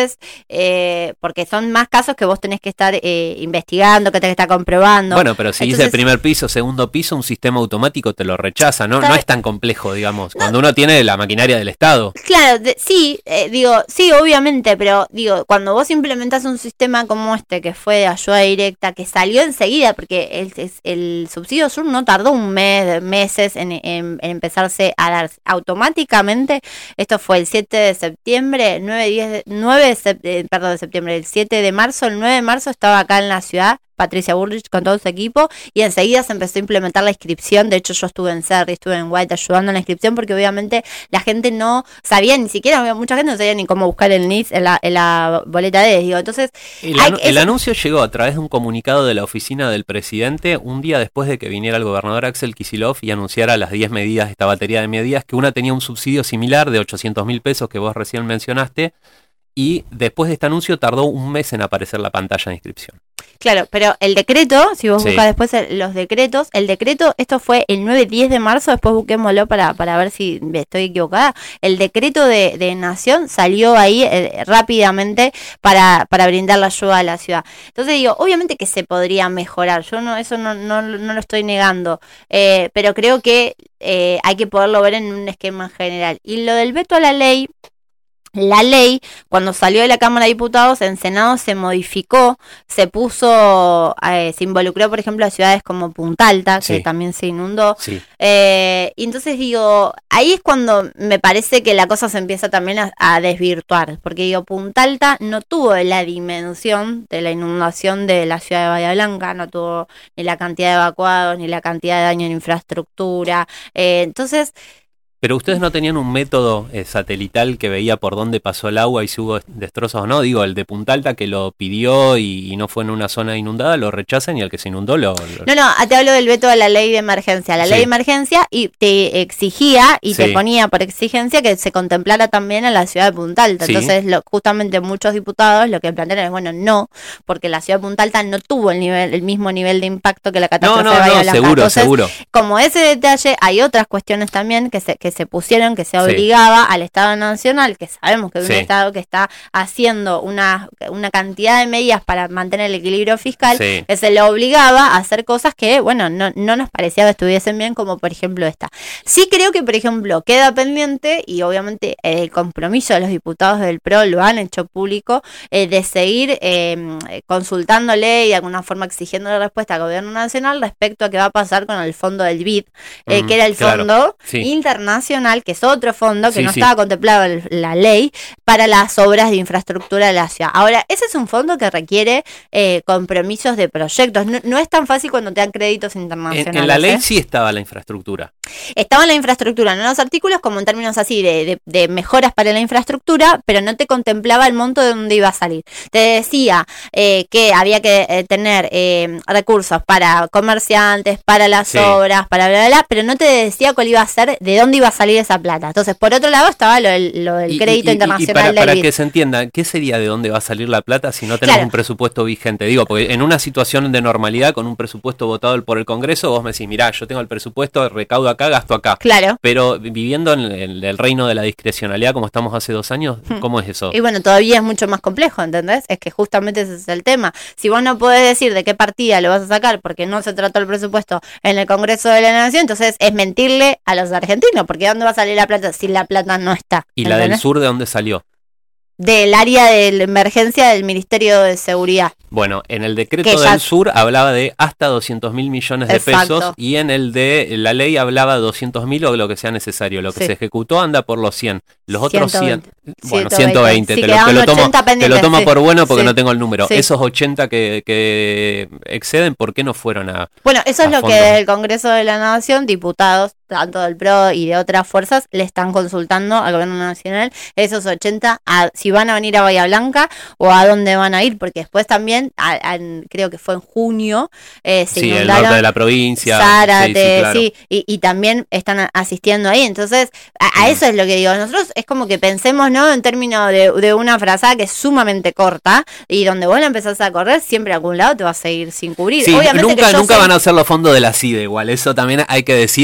entonces, eh, porque son más casos que vos tenés que estar eh, investigando, que tenés que estar comprobando. Bueno, pero si entonces, dice primer piso, segundo piso, un sistema automático te lo rechaza, ¿no? No es tan complejo, digamos, no, cuando uno tiene la maquinaria del Estado. Claro, de, sí, eh, digo, sí, obviamente, pero digo, cuando vos implementás un sistema como este, que fue de ayuda directa, que salió enseguida, porque el, el subsidio sur no tardó un mes, meses en, en, en empezarse a dar automáticamente. Esto fue el siete de septiembre, nueve, diez, nueve de septiembre, perdón, de septiembre, el siete de marzo, el nueve de marzo estaba acá en la ciudad Patricia Bullrich con todo su equipo y enseguida se empezó a implementar la inscripción. De hecho, yo estuve en Cerri, estuve en White ayudando en la inscripción porque obviamente la gente no sabía ni siquiera, mucha gente no sabía ni cómo buscar el N I S en la, en la boleta de, digo, entonces... El, hay, el anuncio llegó a través de un comunicado de la oficina del presidente un día después de que viniera el gobernador Axel Kicillof y anunciara las diez medidas, esta batería de medidas, que una tenía un subsidio similar de ochocientos mil pesos que vos recién mencionaste, y después de este anuncio tardó un mes en aparecer la pantalla de inscripción. Claro, pero el decreto, si vos sí. buscas después el, los decretos, el decreto, esto fue el nueve diez de marzo, después busquémoslo para, para ver si estoy equivocada, el decreto de, de Nación salió ahí eh, rápidamente para, para brindar la ayuda a la ciudad. Entonces digo, obviamente que se podría mejorar, yo no eso no, no, no lo estoy negando, eh, pero creo que eh, hay que poderlo ver en un esquema general. Y lo del veto a la ley... La ley, cuando salió de la Cámara de Diputados, en Senado se modificó, se puso, eh, se involucró, por ejemplo, a ciudades como Punta Alta, que sí. también se inundó. Sí. Eh, y entonces digo, ahí es cuando me parece que la cosa se empieza también a, a desvirtuar, porque digo, Punta Alta no tuvo la dimensión de la inundación de la ciudad de Bahía Blanca, no tuvo ni la cantidad de evacuados, ni la cantidad de daño en infraestructura. Eh, entonces... Pero ustedes no tenían un método eh, satelital que veía por dónde pasó el agua y si hubo destrozos o no. Digo, el de Punta Alta que lo pidió y, y no fue en una zona inundada, lo rechazan y el que se inundó lo... lo... No, no, te hablo del veto de la ley de emergencia. La sí. ley de emergencia y te exigía y sí. te ponía por exigencia que se contemplara también a la ciudad de Punta Alta. Sí. Entonces, lo, justamente muchos diputados lo que plantearon es, bueno, no, porque la ciudad de Punta Alta no tuvo el nivel, el mismo nivel de impacto que la catástrofe no, no, de Bahía no, Blanca. seguro, Entonces, seguro. Como ese detalle, hay otras cuestiones también que se, que se pusieron, que se obligaba sí. al Estado Nacional, que sabemos que es sí. un Estado que está haciendo una, una cantidad de medidas para mantener el equilibrio fiscal, sí. que se le obligaba a hacer cosas que, bueno, no, no nos parecía que estuviesen bien, como por ejemplo esta. Sí creo que, por ejemplo, queda pendiente, y obviamente el compromiso de los diputados del P R O lo han hecho público, eh, de seguir eh, consultándole y de alguna forma exigiendo la respuesta al Gobierno Nacional respecto a qué va a pasar con el fondo del B I D, eh, mm, que era el claro. fondo sí. internacional, que es otro fondo que sí, no sí. estaba contemplado en la ley para las obras de infraestructura de la ciudad. Ahora, ese es un fondo que requiere eh, compromisos de proyectos. No, no es tan fácil cuando te dan créditos internacionales. En, en la ley ¿eh? sí estaba la infraestructura. Estaba en la infraestructura, no en los artículos como en términos así de, de, de mejoras para la infraestructura, pero no te contemplaba el monto de dónde iba a salir. Te decía eh, que había que eh, tener eh, recursos para comerciantes, para las sí. obras, para bla, bla, bla, pero no te decía cuál iba a ser, de dónde iba a salir esa plata. Entonces, por otro lado estaba lo del, lo del y, crédito y, internacional. Y para, del para B I D. Que se entienda, ¿qué sería de dónde va a salir la plata si no tenemos claro. un presupuesto vigente? Digo, porque en una situación de normalidad, con un presupuesto votado por el Congreso, vos me decís, mirá, yo tengo el presupuesto, recaudo acá, gasto acá. Claro. Pero viviendo en el, el reino de la discrecionalidad como estamos hace dos años, ¿cómo es eso? Y bueno, todavía es mucho más complejo, ¿entendés? Es que justamente ese es el tema. Si vos no podés decir de qué partida lo vas a sacar porque no se trató el presupuesto en el Congreso de la Nación, entonces es mentirle a los argentinos, porque ¿de dónde va a salir la plata si la plata no está? ¿Y ¿entendés? La del sur de dónde salió? Del área de la emergencia del Ministerio de Seguridad. Bueno, en el decreto del sur hablaba de hasta doscientos mil millones de Exacto. pesos y en el de la ley hablaba de doscientos mil o lo que sea necesario. Lo que sí. se ejecutó anda por los cien. Los otros cien, bueno, ciento veinte. Sí, te, lo, te, lo tomo, te lo tomo sí. por bueno porque sí. no tengo el número. Sí. Esos ochenta que, que exceden, ¿por qué no fueron a Bueno, eso a es lo fondos? Que el Congreso de la Nación, diputados, tanto del P R O y de otras fuerzas, le están consultando al Gobierno Nacional esos ochenta, a, si van a venir a Bahía Blanca o a dónde van a ir, porque después también, a, a, creo que fue en junio, eh, se sí, inundaron el norte de la provincia, Zárate, sí, sí, claro. sí y, y también están asistiendo ahí, entonces a, a eso es lo que digo, nosotros es como que pensemos, ¿no?, en términos de, de una frazada que es sumamente corta y donde vos la empezás a correr, siempre a algún lado te vas a seguir sin cubrir. Sí, Obviamente nunca, que yo nunca sé... van a ser los fondos de la C I D E igual, eso también hay que decirlo, o alguna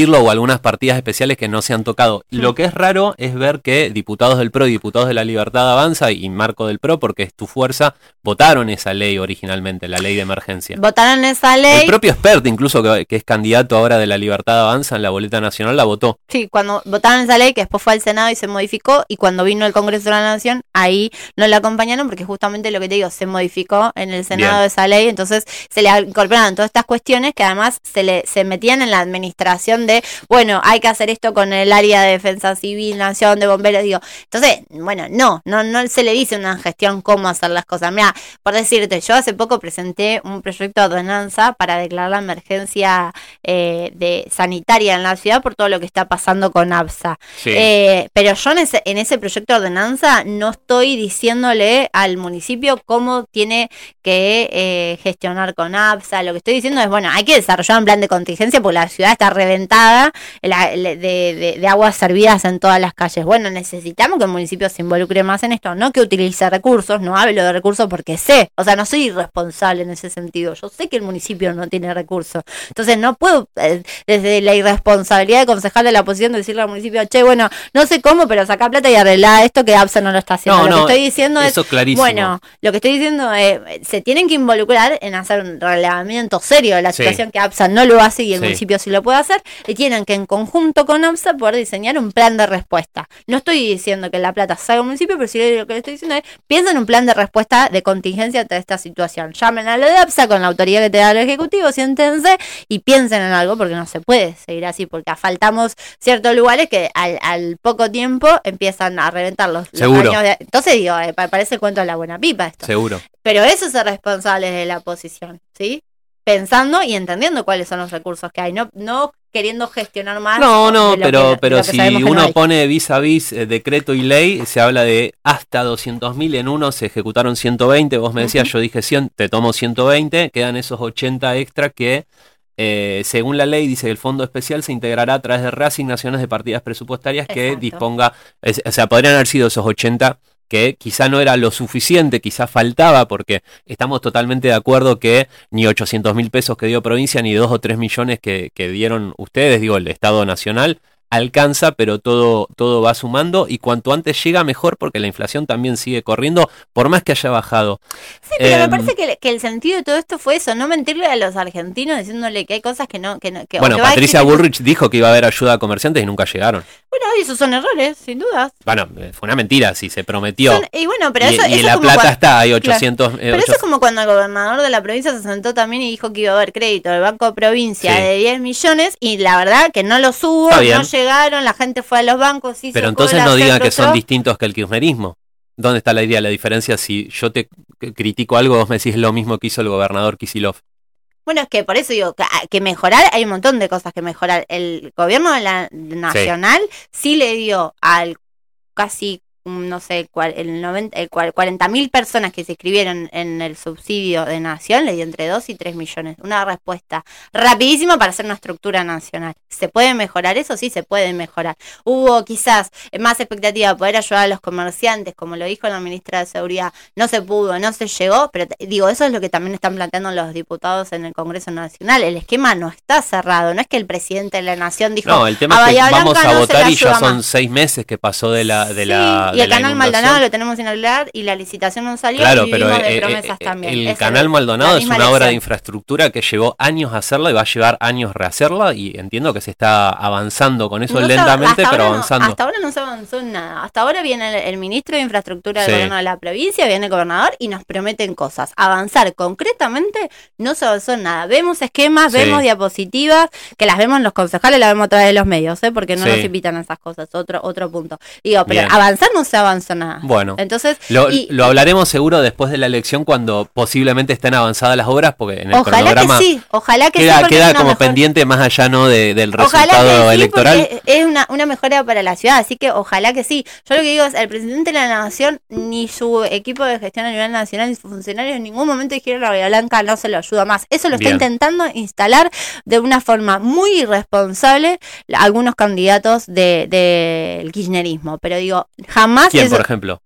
algunas partidas especiales que no se han tocado. Mm. Lo que es raro es ver que diputados del P R O y diputados de la Libertad Avanza y Marco del P R O, porque es tu fuerza, votaron esa ley originalmente, la ley de emergencia. Votaron esa ley. El propio Espert, incluso que, que es candidato ahora de la Libertad Avanza en la boleta nacional, la votó. Sí, cuando votaron esa ley, que después fue al Senado y se modificó, y cuando vino el Congreso de la Nación, ahí no la acompañaron, porque justamente lo que te digo, se modificó en el Senado Bien. esa ley, entonces se le incorporaron todas estas cuestiones que además se le se metían en la administración de, bueno, hay que hacer esto con el área de defensa civil, nación, de bomberos, digo, entonces, bueno, no, no, no se le dice una gestión cómo hacer las cosas. Mira, por decirte, yo hace poco presenté un proyecto de ordenanza para declarar la emergencia eh, de sanitaria en la ciudad por todo lo que está pasando con ABSA. Sí. Eh, pero yo en ese, en ese proyecto de ordenanza no estoy diciéndole al municipio cómo tiene que eh, gestionar con ABSA. Lo que estoy diciendo es, bueno, hay que desarrollar un plan de contingencia porque la ciudad está reventada la, de, de, de aguas servidas en todas las calles. Bueno, necesitamos que el municipio se involucre más en esto, no que utilice recursos, no hablo de recursos porque sé, o sea, no soy irresponsable en ese sentido, yo sé que el municipio no tiene recursos, entonces no puedo eh, desde la irresponsabilidad de concejal de la oposición decirle al municipio, che, bueno, no sé cómo, pero saca plata y arregla esto que ABSA no lo está haciendo. No, lo no, que estoy diciendo eso es, clarísimo. Bueno, lo que estoy diciendo es, se tienen que involucrar en hacer un relevamiento serio de la sí. situación que ABSA no lo hace y el sí. municipio sí lo puede hacer, y tienen que en conjunto con ABSA poder diseñar un plan de respuesta. No estoy diciendo que la plata salga al municipio, pero sí lo que le estoy diciendo es, piensen en un plan de respuesta de contingencia ante esta situación. Llamen a lo de ABSA con la autoridad que te da el Ejecutivo, siéntense y piensen en algo, porque no se puede seguir así, porque faltamos ciertos lugares que al, al poco tiempo empiezan a reventar los, los años de... Entonces digo, eh, parece el cuento de la buena pipa esto. Seguro. Pero eso es ser responsables de la oposición, ¿sí? Pensando y entendiendo cuáles son los recursos que hay, no, no queriendo gestionar más. No, no, pero, que, pero si uno no pone vis a vis eh, decreto y ley, se habla de hasta doscientos mil, en uno se ejecutaron ciento veinte, vos me decías, uh-huh. yo dije cien, te tomo ciento veinte, quedan esos ochenta extra que, eh, según la ley, dice que el fondo especial se integrará a través de reasignaciones de partidas presupuestarias Exacto. que disponga, es, o sea, podrían haber sido esos ochenta que quizá no era lo suficiente, quizá faltaba, porque estamos totalmente de acuerdo que ni ochocientos mil pesos que dio provincia, ni dos o tres millones que, que dieron ustedes, digo, el Estado Nacional, alcanza, pero todo, todo va sumando, y cuanto antes llega mejor, porque la inflación también sigue corriendo, por más que haya bajado. Sí, pero eh, me parece que, que el sentido de todo esto fue eso, no mentirle a los argentinos diciéndole que hay cosas que no... Que no que, bueno, que Patricia Bullrich que... dijo que iba a haber ayuda a comerciantes y nunca llegaron. Bueno, esos son errores, sin dudas. Bueno, fue una mentira, si se prometió. Son, y bueno, pero y, eso, y eso la como plata cuando, está, hay ochocientos... Claro, eh, pero ochocientos. Eso es como cuando el gobernador de la provincia se sentó también y dijo que iba a haber crédito del Banco de Provincia sí. de diez millones, y la verdad que no los hubo, no llegaron, la gente fue a los bancos. Pero entonces no digan que son distintos que el kirchnerismo. ¿Dónde está la idea, la diferencia? Si yo te critico algo, vos me decís lo mismo que hizo el gobernador Kicillof. Bueno, es que por eso digo que, que mejorar, hay un montón de cosas que mejorar. El gobierno de la nacional sí, sí le dio al casi, no sé, el noventa, el cuarenta mil personas que se inscribieron en el subsidio de nación, le dio entre dos y tres millones. Una respuesta rapidísima para hacer una estructura nacional. ¿Se puede mejorar eso? Sí, se puede mejorar. Hubo quizás más expectativa de poder ayudar a los comerciantes, como lo dijo la ministra de Seguridad. No se pudo, no se llegó, pero digo, eso es lo que también están planteando los diputados en el Congreso Nacional. El esquema no está cerrado, no es que el presidente de la nación dijo... No, el tema es que vamos a votar y ya son seis meses que pasó de la... De sí, la y el canal Maldonado lo tenemos sin hablar y la licitación no salió, claro, y pero de eh, promesas eh, también. El es canal el, Maldonado es una lección. obra de infraestructura que llevó años hacerla y va a llevar años rehacerla, y entiendo que se está avanzando con eso no lentamente, pero avanzando. No, hasta ahora no se avanzó en nada. Hasta ahora viene el, el ministro de Infraestructura del sí. gobierno de la provincia, viene el gobernador y nos prometen cosas. Avanzar concretamente no se avanzó en nada. Vemos esquemas, sí. vemos diapositivas, que las vemos los concejales, las vemos a través de los medios, ¿eh? Porque no sí. nos invitan a esas cosas. Otro otro punto. Digo, pero Bien. avanzar no se avanzó nada. Bueno, entonces lo, y, lo hablaremos seguro después de la elección, cuando posiblemente estén avanzadas las obras, porque en el ojalá cronograma que sí, ojalá que queda, sí, queda como mejor... pendiente, más allá no de, del resultado sí, electoral. Es una, una mejora para la ciudad, así que ojalá que sí. Yo lo que digo es, el presidente de la nación, ni su equipo de gestión a nivel nacional, ni sus funcionarios en ningún momento dijeron la Bahía Blanca no se lo ayuda más. Eso lo Bien. está intentando instalar de una forma muy irresponsable algunos candidatos del de, de kirchnerismo, pero digo, jamás... ¿Quién, eso... por ejemplo?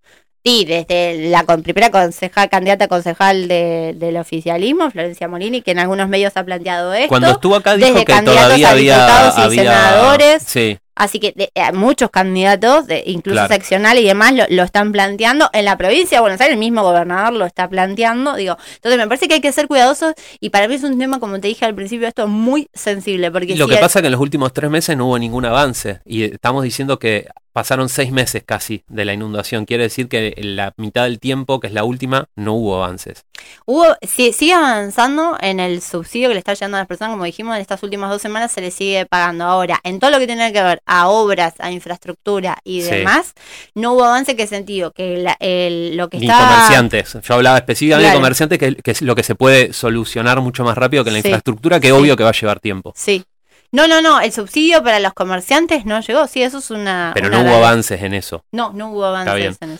Sí, desde la con, primera concejal, candidata concejal de, del oficialismo, Florencia Molini, que en algunos medios ha planteado esto. Cuando estuvo acá dijo desde que todavía a diputados había, y había, senadores. Sí. Así que de, eh, muchos candidatos, de, incluso Claro. seccionales y demás, lo, lo están planteando. En la provincia de Buenos Aires, el mismo gobernador lo está planteando. Digo, entonces me parece que hay que ser cuidadosos y para mí es un tema, como te dije al principio, esto muy sensible. Porque Y lo si que el... pasa es que en los últimos tres meses no hubo ningún avance y estamos diciendo que pasaron seis meses casi de la inundación. Quiere decir que en la mitad del tiempo, que es la última, no hubo avances. Hubo, sí, sigue avanzando en el subsidio que le está llegando a las personas, como dijimos, en estas últimas dos semanas se le sigue pagando. Ahora, en todo lo que tiene que ver a obras, a infraestructura y Sí. demás, no hubo avance. ¿En qué sentido? Que la, el, lo que Ni está... comerciantes. Yo hablaba específicamente Claro. de comerciantes, que, que es lo que se puede solucionar mucho más rápido que la Sí. infraestructura, que Sí. obvio que va a llevar tiempo. Sí. No, no, no, el subsidio para los comerciantes no llegó, sí, eso es una... Pero una no hubo realidad. avances en eso. No, no hubo avances en eso.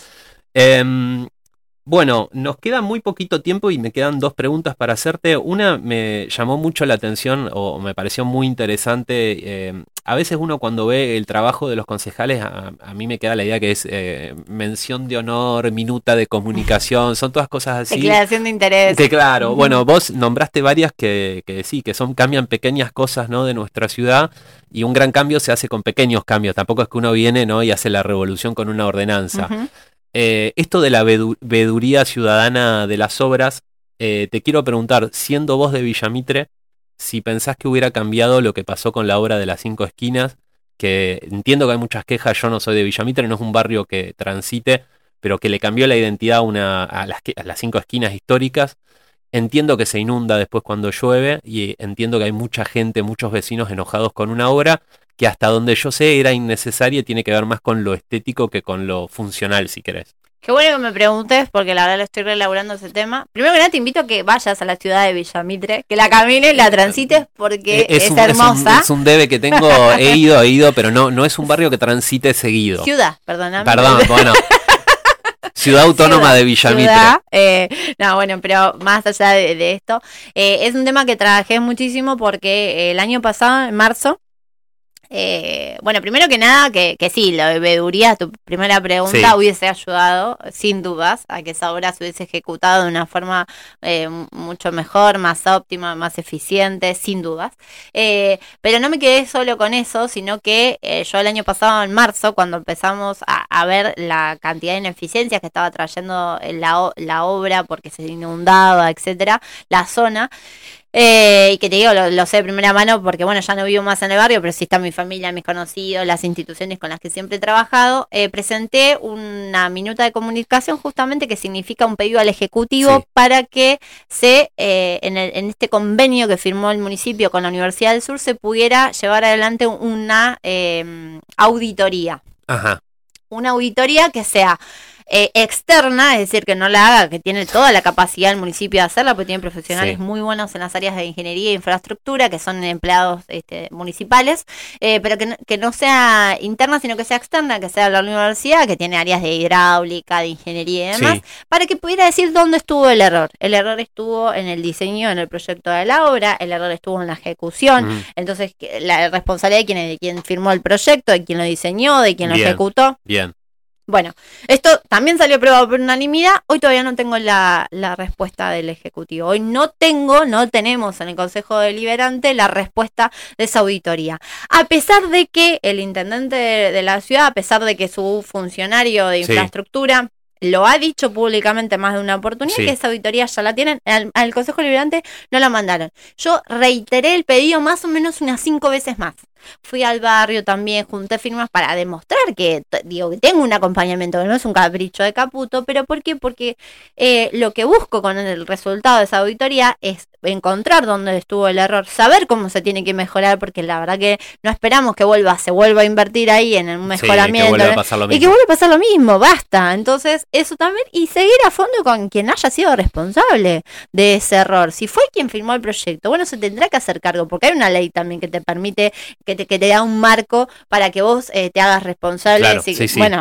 Eh, bueno, nos queda muy poquito tiempo y me quedan dos preguntas para hacerte. Una me llamó mucho la atención o me pareció muy interesante. Eh, a veces uno cuando ve el trabajo de los concejales, a, a mí me queda la idea que es eh, mención de honor, minuta de comunicación, son todas cosas así. Declaración de interés. Que claro, bueno, vos nombraste varias que, que sí, que son cambian pequeñas cosas, ¿no?, de nuestra ciudad, y un gran cambio se hace con pequeños cambios. Tampoco es que uno viene, ¿no?, y hace la revolución con una ordenanza. Uh-huh. Eh, esto de la vedu- veeduría ciudadana de las obras, eh, te quiero preguntar, siendo vos de Villamitre, si pensás que hubiera cambiado lo que pasó con la obra de las cinco esquinas, que entiendo que hay muchas quejas, yo no soy de Villamitre, no es un barrio que transite, pero que le cambió la identidad a, una, a, las, a las cinco esquinas históricas. Entiendo que se inunda después cuando llueve y entiendo que hay mucha gente, muchos vecinos enojados con una obra que hasta donde yo sé era innecesaria y tiene que ver más con lo estético que con lo funcional, si querés. Qué bueno que me preguntes, porque la verdad lo estoy reelaborando ese tema. Primero que nada te invito a que vayas a la ciudad de Villamitre, que la camines, la transites, porque es, es, un, hermosa. Es un, es un debe que tengo, he ido, he ido, pero no, no es un barrio que transite seguido. Ciudad, perdóname. Perdón, bueno. Ciudad Autónoma ciudad, de Villamitre. Ciudad, eh, no, bueno, pero más allá de, de esto, eh, es un tema que trabajé muchísimo porque el año pasado, en marzo, Eh, bueno, primero que nada, que, que sí, la veeduría, tu primera pregunta, sí, hubiese ayudado, sin dudas, a que esa obra se hubiese ejecutado de una forma eh, mucho mejor, más óptima, más eficiente, sin dudas. Eh, pero no me quedé solo con eso, sino que eh, yo el año pasado, en marzo, cuando empezamos a, a ver la cantidad de ineficiencias que estaba trayendo la, la obra porque se inundaba, etcétera, la zona, Eh, y que te digo, lo, lo sé de primera mano porque, bueno, ya no vivo más en el barrio, pero sí está mi familia, mis conocidos, las instituciones con las que siempre he trabajado. Eh, presenté una minuta de comunicación justamente que significa un pedido al Ejecutivo, sí, para que se eh, en, el, en este convenio que firmó el municipio con la Universidad del Sur se pudiera llevar adelante una eh, auditoría. Ajá. Una auditoría que sea Eh, externa, es decir, que no la haga, que tiene toda la capacidad el municipio de hacerla, porque tiene profesionales, sí, muy buenos en las áreas de ingeniería e infraestructura, que son empleados este, municipales, eh, pero que no, que no sea interna, sino que sea externa, que sea la universidad, que tiene áreas de hidráulica, de ingeniería y demás, sí, para que pudiera decir dónde estuvo el error. El error estuvo en el diseño, en el proyecto de la obra, el error estuvo en la ejecución, mm. entonces la responsabilidad de quien, de quien firmó el proyecto, de quien lo diseñó, de quien Bien. lo ejecutó. Bien. Bueno, esto también salió aprobado por unanimidad. Hoy todavía no tengo la, la respuesta del Ejecutivo. Hoy no tengo, no tenemos en el Consejo Deliberante la respuesta de esa auditoría. A pesar de que el intendente de, de la ciudad, a pesar de que su funcionario de infraestructura, sí, lo ha dicho públicamente más de una oportunidad, sí, que esa auditoría ya la tienen, al, al Consejo Deliberante no la mandaron. Yo reiteré el pedido más o menos unas cinco veces más. Fui al barrio también, junté firmas para demostrar que, digo, que tengo un acompañamiento, que no es un capricho de Caputo, pero ¿por qué? Porque eh, lo que busco con el resultado de esa auditoría es encontrar dónde estuvo el error, saber cómo se tiene que mejorar, porque la verdad que no esperamos que vuelva, se vuelva a invertir ahí en un mejoramiento, sí, que vuelva a pasar lo mismo. Y que vuelva a pasar lo mismo, basta. Entonces, eso también, y seguir a fondo con quien haya sido responsable de ese error. Si fue quien firmó el proyecto, bueno, se tendrá que hacer cargo, porque hay una ley también que te permite, que te, que te da un marco para que vos eh, te hagas responsable. Claro, si, sí, sí. Bueno, ¿no?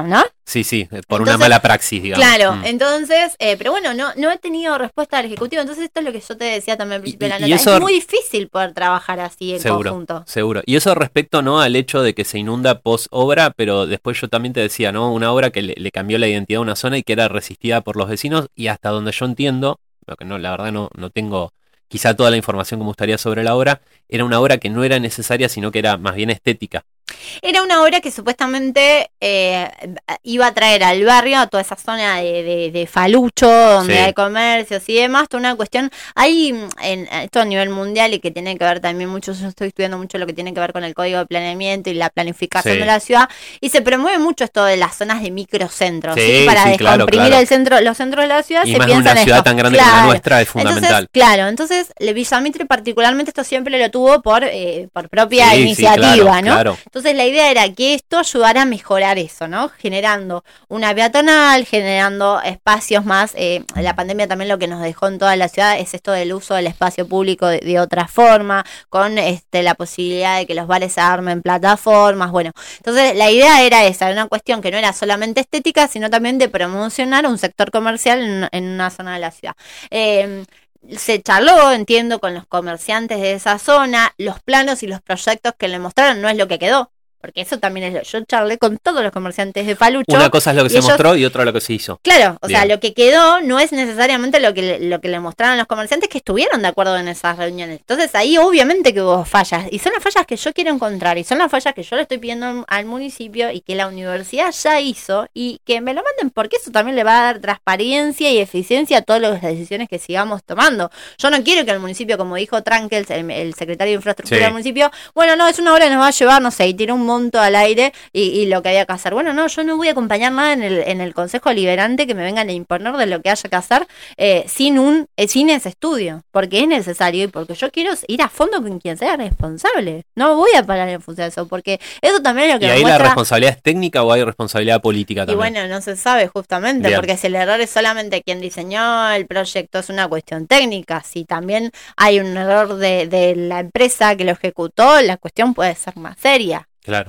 Sí, sí, por entonces, una mala praxis, digamos. Claro, mm. entonces, eh, pero bueno, no no he tenido respuesta del Ejecutivo, entonces esto es lo que yo te decía también al principio y, de la nota. Eso, es muy difícil poder trabajar así en seguro, conjunto. Seguro, y eso respecto, ¿no?, al hecho de que se inunda post obra, pero después yo también te decía, ¿no?, una obra que le, le cambió la identidad a una zona y que era resistida por los vecinos, y hasta donde yo entiendo, lo que no, la verdad no, no tengo quizá toda la información que me gustaría sobre la obra, era una obra que no era necesaria, sino que era más bien estética. Era una obra que supuestamente eh, iba a traer al barrio, a toda esa zona de, de, de Falucho, donde sí. hay comercios y demás, toda una cuestión, hay en, esto a nivel mundial y que tiene que ver también mucho, yo estoy estudiando mucho lo que tiene que ver con el código de planeamiento y la planificación sí. de la ciudad, y se promueve mucho esto de las zonas de microcentros, sí, ¿sí? Para sí, descomprimir claro, claro. el centro, los centros de la ciudad, y se más piensa en una ciudad esto. tan grande claro. como la nuestra es fundamental. Entonces, claro, entonces Villa Mitre particularmente esto siempre lo tuvo por, eh, por propia sí, iniciativa, sí, claro, ¿no? Claro. Entonces la idea era que esto ayudara a mejorar eso, ¿no? Generando una peatonal, generando espacios más, eh, la pandemia también lo que nos dejó en toda la ciudad es esto del uso del espacio público de, de otra forma, con este la posibilidad de que los bares se armen plataformas, bueno, entonces la idea era esa, era una cuestión que no era solamente estética, sino también de promocionar un sector comercial en, en una zona de la ciudad. Eh, Se charló, entiendo, con los comerciantes de esa zona, los planos y los proyectos que le mostraron no es lo que quedó, porque eso también es lo, yo charlé con todos los comerciantes de Falucho. Una cosa es lo que se ellos, mostró y otra lo que se hizo. Claro, o Bien. sea, lo que quedó no es necesariamente lo que, le, lo que le mostraron los comerciantes que estuvieron de acuerdo en esas reuniones. Entonces ahí obviamente que hubo fallas, y son las fallas que yo quiero encontrar, y son las fallas que yo le estoy pidiendo al municipio y que la universidad ya hizo, y que me lo manden porque eso también le va a dar transparencia y eficiencia a todas las decisiones que sigamos tomando. Yo no quiero que el municipio, como dijo Trankels, el, el secretario de Infraestructura sí. del municipio, bueno, no, es una obra que nos va a llevar, no sé, y tiró un monto al aire y, y lo que había que hacer. Bueno, no, yo no voy a acompañar nada en el, en el Consejo Liberante que me vengan a imponer de lo que haya que hacer eh, sin un eh, sin ese estudio, porque es necesario y porque yo quiero ir a fondo con quien sea responsable. No voy a parar en función de eso, porque eso también es lo que ¿Y me ahí muestra... la responsabilidad es técnica o hay responsabilidad política también? Y bueno, no se sabe justamente, Bien. porque si el error es solamente quien diseñó el proyecto, es una cuestión técnica. Si también hay un error de, de la empresa que lo ejecutó, la cuestión puede ser más seria. Claro.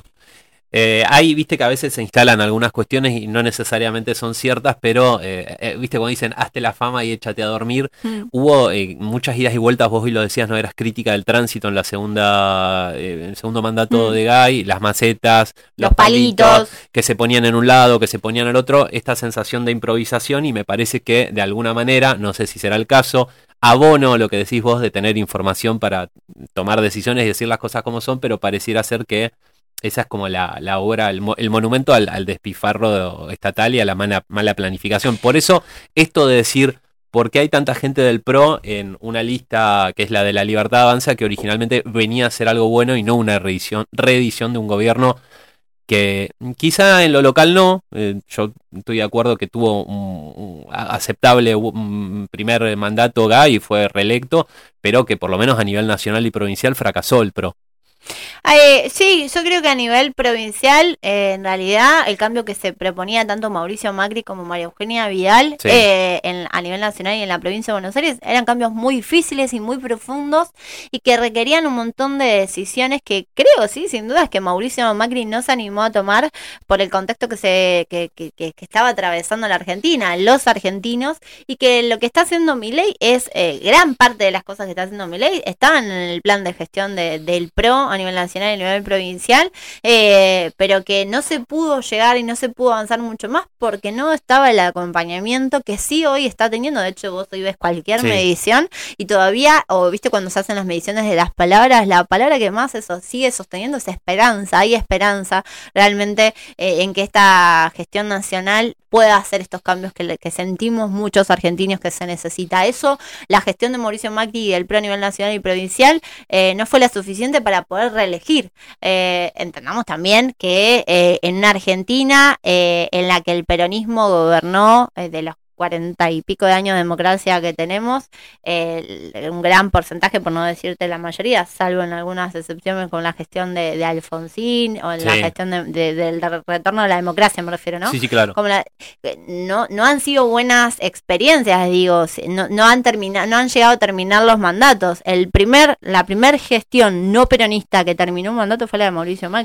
Eh, ahí, viste que a veces se instalan algunas cuestiones y no necesariamente son ciertas, pero, eh, eh, viste, cuando dicen, hazte la fama y échate a dormir, mm. hubo eh, muchas idas y vueltas, vos hoy lo decías, no eras crítica del tránsito en la segunda, eh, el segundo mandato mm. de Gay, las macetas, los, los palitos, palitos, que se ponían en un lado, que se ponían al otro, esta sensación de improvisación, y me parece que de alguna manera, no sé si será el caso, abono lo que decís vos de tener información para tomar decisiones y decir las cosas como son, pero pareciera ser que esa es como la, la obra, el, el monumento al, al despifarro estatal y a la mala, mala planificación. Por eso, esto de decir, ¿por qué hay tanta gente del P R O en una lista que es la de la Libertad Avanza, que originalmente venía a ser algo bueno y no una reedición, reedición de un gobierno que quizá en lo local no, eh, yo estoy de acuerdo que tuvo un, un aceptable un primer mandato Gay y fue reelecto, pero que por lo menos a nivel nacional y provincial fracasó el P R O. Eh, sí, yo creo que a nivel provincial, eh, en realidad, el cambio que se proponía tanto Mauricio Macri como María Eugenia Vidal, sí. eh, en, a nivel nacional y en la provincia de Buenos Aires, eran cambios muy difíciles y muy profundos y que requerían un montón de decisiones que creo, sí, sin duda, es que Mauricio Macri no se animó a tomar por el contexto que se que, que, que, que estaba atravesando la Argentina, los argentinos, y que lo que está haciendo Milei es, eh, gran parte de las cosas que está haciendo Milei estaban en el plan de gestión de, del P R O a nivel nacional y a nivel provincial, eh, pero que no se pudo llegar y no se pudo avanzar mucho más porque no estaba el acompañamiento que sí hoy está teniendo. De hecho, vos hoy ves cualquier sí. medición y todavía, o viste cuando se hacen las mediciones de las palabras, la palabra que más eso sigue sosteniendo es esperanza. Hay esperanza realmente eh, en que esta gestión nacional pueda hacer estos cambios que, que sentimos muchos argentinos que se necesita. Eso, la gestión de Mauricio Macri y del P R O a nivel nacional y provincial eh, no fue la suficiente para poder reelegir. Eh, entendamos también que eh, en una Argentina eh, en la que el peronismo gobernó eh, de los cuarenta y pico de años de democracia que tenemos, eh, un gran porcentaje, por no decirte la mayoría, salvo en algunas excepciones con la gestión de, de Alfonsín o en sí. la gestión de, de, del retorno de la democracia, me refiero, ¿no? Sí, sí, claro. Como la, no, no han sido buenas experiencias, digo, no, no han terminado, no han llegado a terminar los mandatos. El primer, la primer gestión no peronista que terminó un mandato fue la de Mauricio Macri.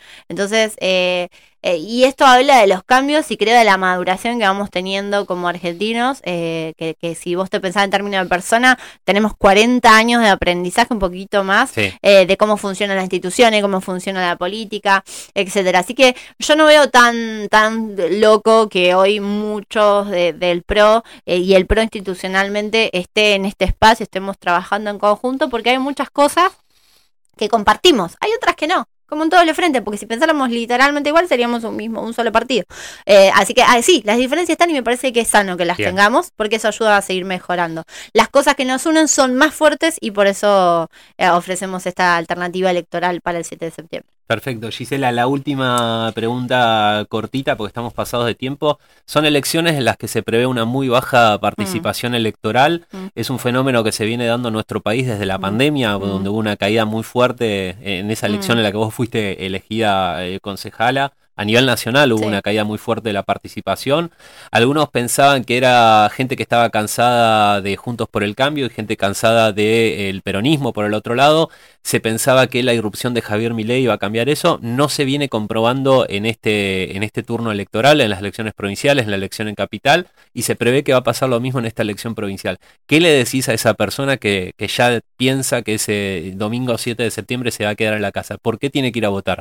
Entonces, eh, eh, y esto habla de los cambios y creo de la maduración que vamos teniendo como argentinos, eh, que, que si vos te pensás en términos de persona, tenemos cuarenta años de aprendizaje, un poquito más, sí. eh, de cómo funcionan las instituciones, cómo funciona la política, etcétera. Así que yo no veo tan, tan loco que hoy muchos de, del PRO eh, y el PRO institucionalmente esté en este espacio, estemos trabajando en conjunto, porque hay muchas cosas que compartimos, hay otras que no, como en todos los frentes, porque si pensáramos literalmente igual seríamos un mismo, un solo partido. Eh, así que ah, sí, las diferencias están y me parece que es sano que las Bien. tengamos, porque eso ayuda a seguir mejorando. Las cosas que nos unen son más fuertes y por eso eh, ofrecemos esta alternativa electoral para el siete de septiembre. Perfecto. Gisela, la última pregunta cortita, porque estamos pasados de tiempo. Son elecciones en las que se prevé una muy baja participación mm. electoral. Mm. Es un fenómeno que se viene dando en nuestro país desde la mm. pandemia, mm. donde hubo una caída muy fuerte en esa elección mm. en la que vos fuiste elegida eh, concejala. A nivel nacional hubo sí. una caída muy fuerte de la participación. Algunos pensaban que era gente que estaba cansada de Juntos por el Cambio y gente cansada del peronismo por el otro lado. Se pensaba que la irrupción de Javier Milei iba a cambiar eso. No se viene comprobando en este, en este turno electoral, en las elecciones provinciales, en la elección en capital, y se prevé que va a pasar lo mismo en esta elección provincial. ¿Qué le decís a esa persona que, que ya piensa que ese domingo siete de septiembre se va a quedar en la casa? ¿Por qué tiene que ir a votar?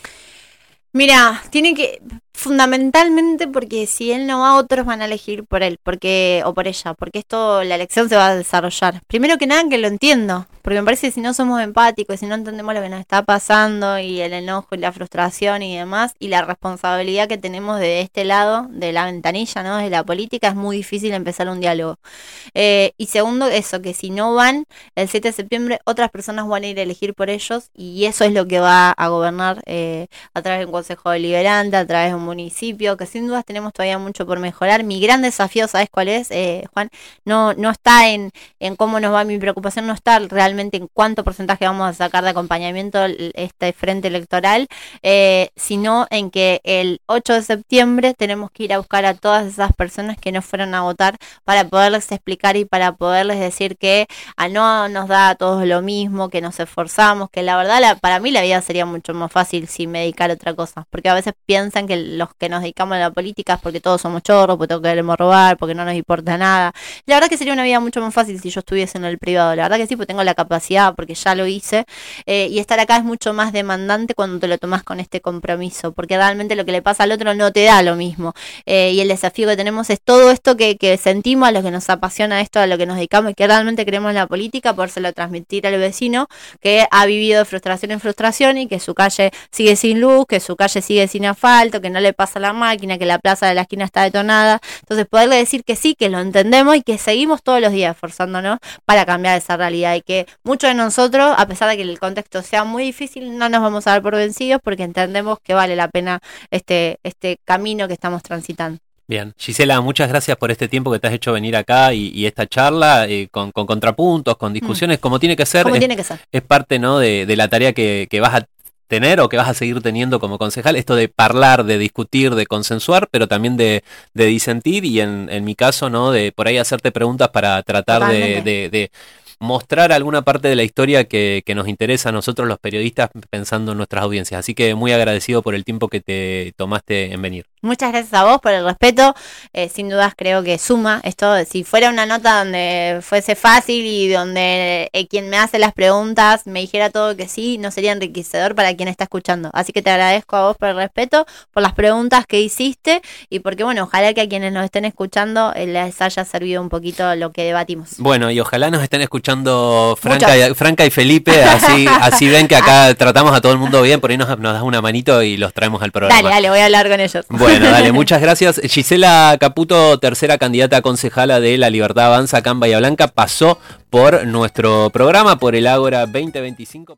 Mira, tiene que, fundamentalmente porque si él no va, otros van a elegir por él, porque o por ella, porque esto, la elección se va a desarrollar. Primero que nada que lo entiendo, porque me parece que si no somos empáticos, si no entendemos lo que nos está pasando y el enojo y la frustración y demás, y la responsabilidad que tenemos de este lado, de la ventanilla, ¿no? De la política, es muy difícil empezar un diálogo. Eh, y segundo, eso, que si no van el siete de septiembre, otras personas van a ir a elegir por ellos y eso es lo que va a gobernar eh, a través de un consejo deliberante, a través de un municipio, que sin dudas tenemos todavía mucho por mejorar. Mi gran desafío, ¿sabes cuál es, eh, Juan? No, no está en, en cómo nos va, mi preocupación no está realmente en cuánto porcentaje vamos a sacar de acompañamiento este frente electoral, eh, sino en que el ocho de septiembre tenemos que ir a buscar a todas esas personas que no fueron a votar para poderles explicar y para poderles decir que a no nos da a todos lo mismo, que nos esforzamos, que la verdad la, para mí la vida sería mucho más fácil si me dedicara a otra cosa, porque a veces piensan que los que nos dedicamos a la política es porque todos somos chorros, porque todos queremos robar, porque no nos importa nada. La verdad que sería una vida mucho más fácil si yo estuviese en el privado, la verdad que sí, porque tengo la capacidad, porque ya lo hice, eh, y estar acá es mucho más demandante cuando te lo tomas con este compromiso, porque realmente lo que le pasa al otro no te da lo mismo, eh, y el desafío que tenemos es todo esto que, que sentimos, a lo que nos apasiona esto, a lo que nos dedicamos y que realmente queremos en la política, podérselo transmitir al vecino que ha vivido de frustración en frustración y que su calle sigue sin luz, que su calle sigue sin asfalto, que no le pasa la máquina, que la plaza de la esquina está detonada. Entonces poderle decir que sí, que lo entendemos y que seguimos todos los días esforzándonos para cambiar esa realidad y que muchos de nosotros, a pesar de que el contexto sea muy difícil, no nos vamos a dar por vencidos porque entendemos que vale la pena este, este camino que estamos transitando. Bien, Gisela, muchas gracias por este tiempo que te has hecho venir acá y, y esta charla eh, con, con contrapuntos, con discusiones, mm. como tiene que ser. Como es, tiene que ser. Es parte, ¿no?, de, de la tarea que, que vas a tener o que vas a seguir teniendo como concejal, esto de hablar, de discutir, de consensuar, pero también de, de disentir y en, en mi caso, ¿no?, de por ahí hacerte preguntas para tratar de, de, de mostrar alguna parte de la historia que, que nos interesa a nosotros los periodistas pensando en nuestras audiencias. Así que muy agradecido por el tiempo que te tomaste en venir. Muchas gracias a vos por el respeto, eh, sin dudas creo que suma esto. Si fuera una nota donde fuese fácil y donde eh, quien me hace las preguntas me dijera todo que sí, no sería enriquecedor para quien está escuchando. Así que te agradezco a vos por el respeto, por las preguntas que hiciste y porque bueno, ojalá que a quienes nos estén escuchando eh, les haya servido un poquito lo que debatimos. Bueno, y ojalá nos estén escuchando Franca y, Franca y Felipe, así así ven que acá tratamos a todo el mundo bien, por ahí nos, nos das una manito y los traemos al programa. Dale, dale, voy a hablar con ellos. Bueno, Bueno, dale, muchas gracias. Gisela Caputo, tercera candidata a concejala de La Libertad Avanza acá en Bahía Blanca, pasó por nuestro programa, por el Ágora veinte veinticinco.